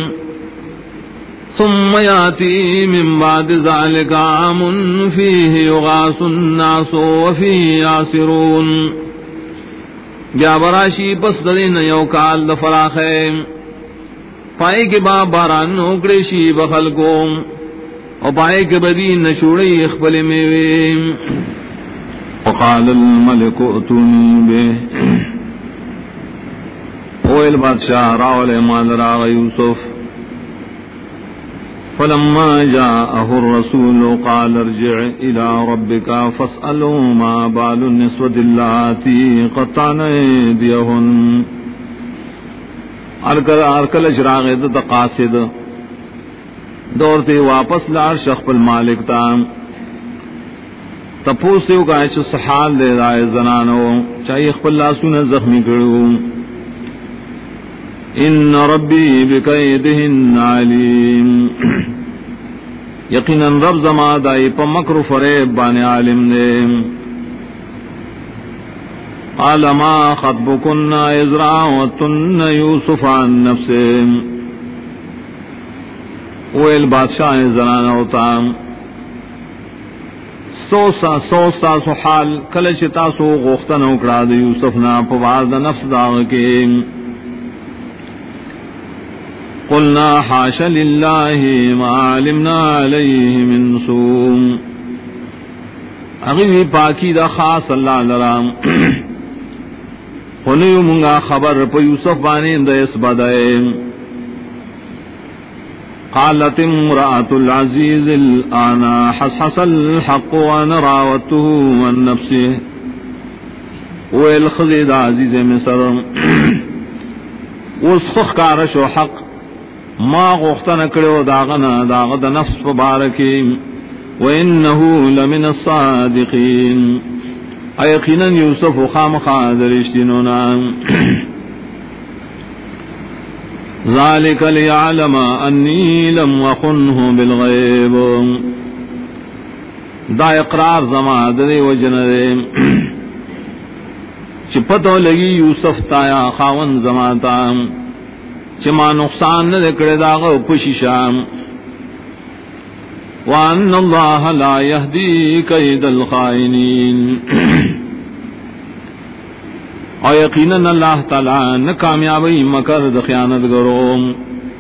ثم یاتی من بعد ذلك عام فیہ یغاث الناس وفیہ یاسرون بیا براشی پس دین یو کال دفراخ ہے پائے کے با باران نوکڑے شی بخل کو اور پائے کے بدی نشوڑی اخبل میوے وقال الملك ائتوني به اویل بادشاہ راول مال راغ یوسف فلما جاءه الرسول قال ارجع إلى ربك فاسأله ما بال النسوة اللاتي قطعن أيديهن ارکل اشراغ دا قاصد دورتے واپس لار شخص المالک تا تپوسیو کا ایچ صحال دے رائے زنانو چاہیے خپل لاسونا زخمی کرو ان ربی بکیدہن علیم یقیناً رب زما دائی پا مکر فریب بانے عالم دے قال ما خطبکن اذ راوتن یوسف عن نفسے ویل بادشاہ زنانہ ہوتا سو حال کلچ تاسو غوختن اکڑا دی یوسف نا پوار دا نفس داغ کے قلنا حاش للہ ما علمنا علیہ من سوم اغیوی پاکی دا خاص اللہ لرام خنیو منگا خبر پا یوسف بانی دا اس بدائے قالت امرأة العزیز الآن حسحس الحق وانا راوته عن نفسه ویل خزید عزیز مصر وسخخ کارش و حق ما غختن کرو داغنا داغد نفس پبارکی وانه لمن الصادقین ایقینا یوسف خام خادرشتنونا ذالک لیعلم انی لم اخنه بالغیب دا اقرار زما دے وجن دے چپتو لگی یوسف تایا خاون زما تا چما نقصان نہ دکڑے داغ پشیشام وان اللہ لا یہدی کید الخائنین اور یقیناً اللہ تعالی نہ کامیابی مکر د خیانت گرو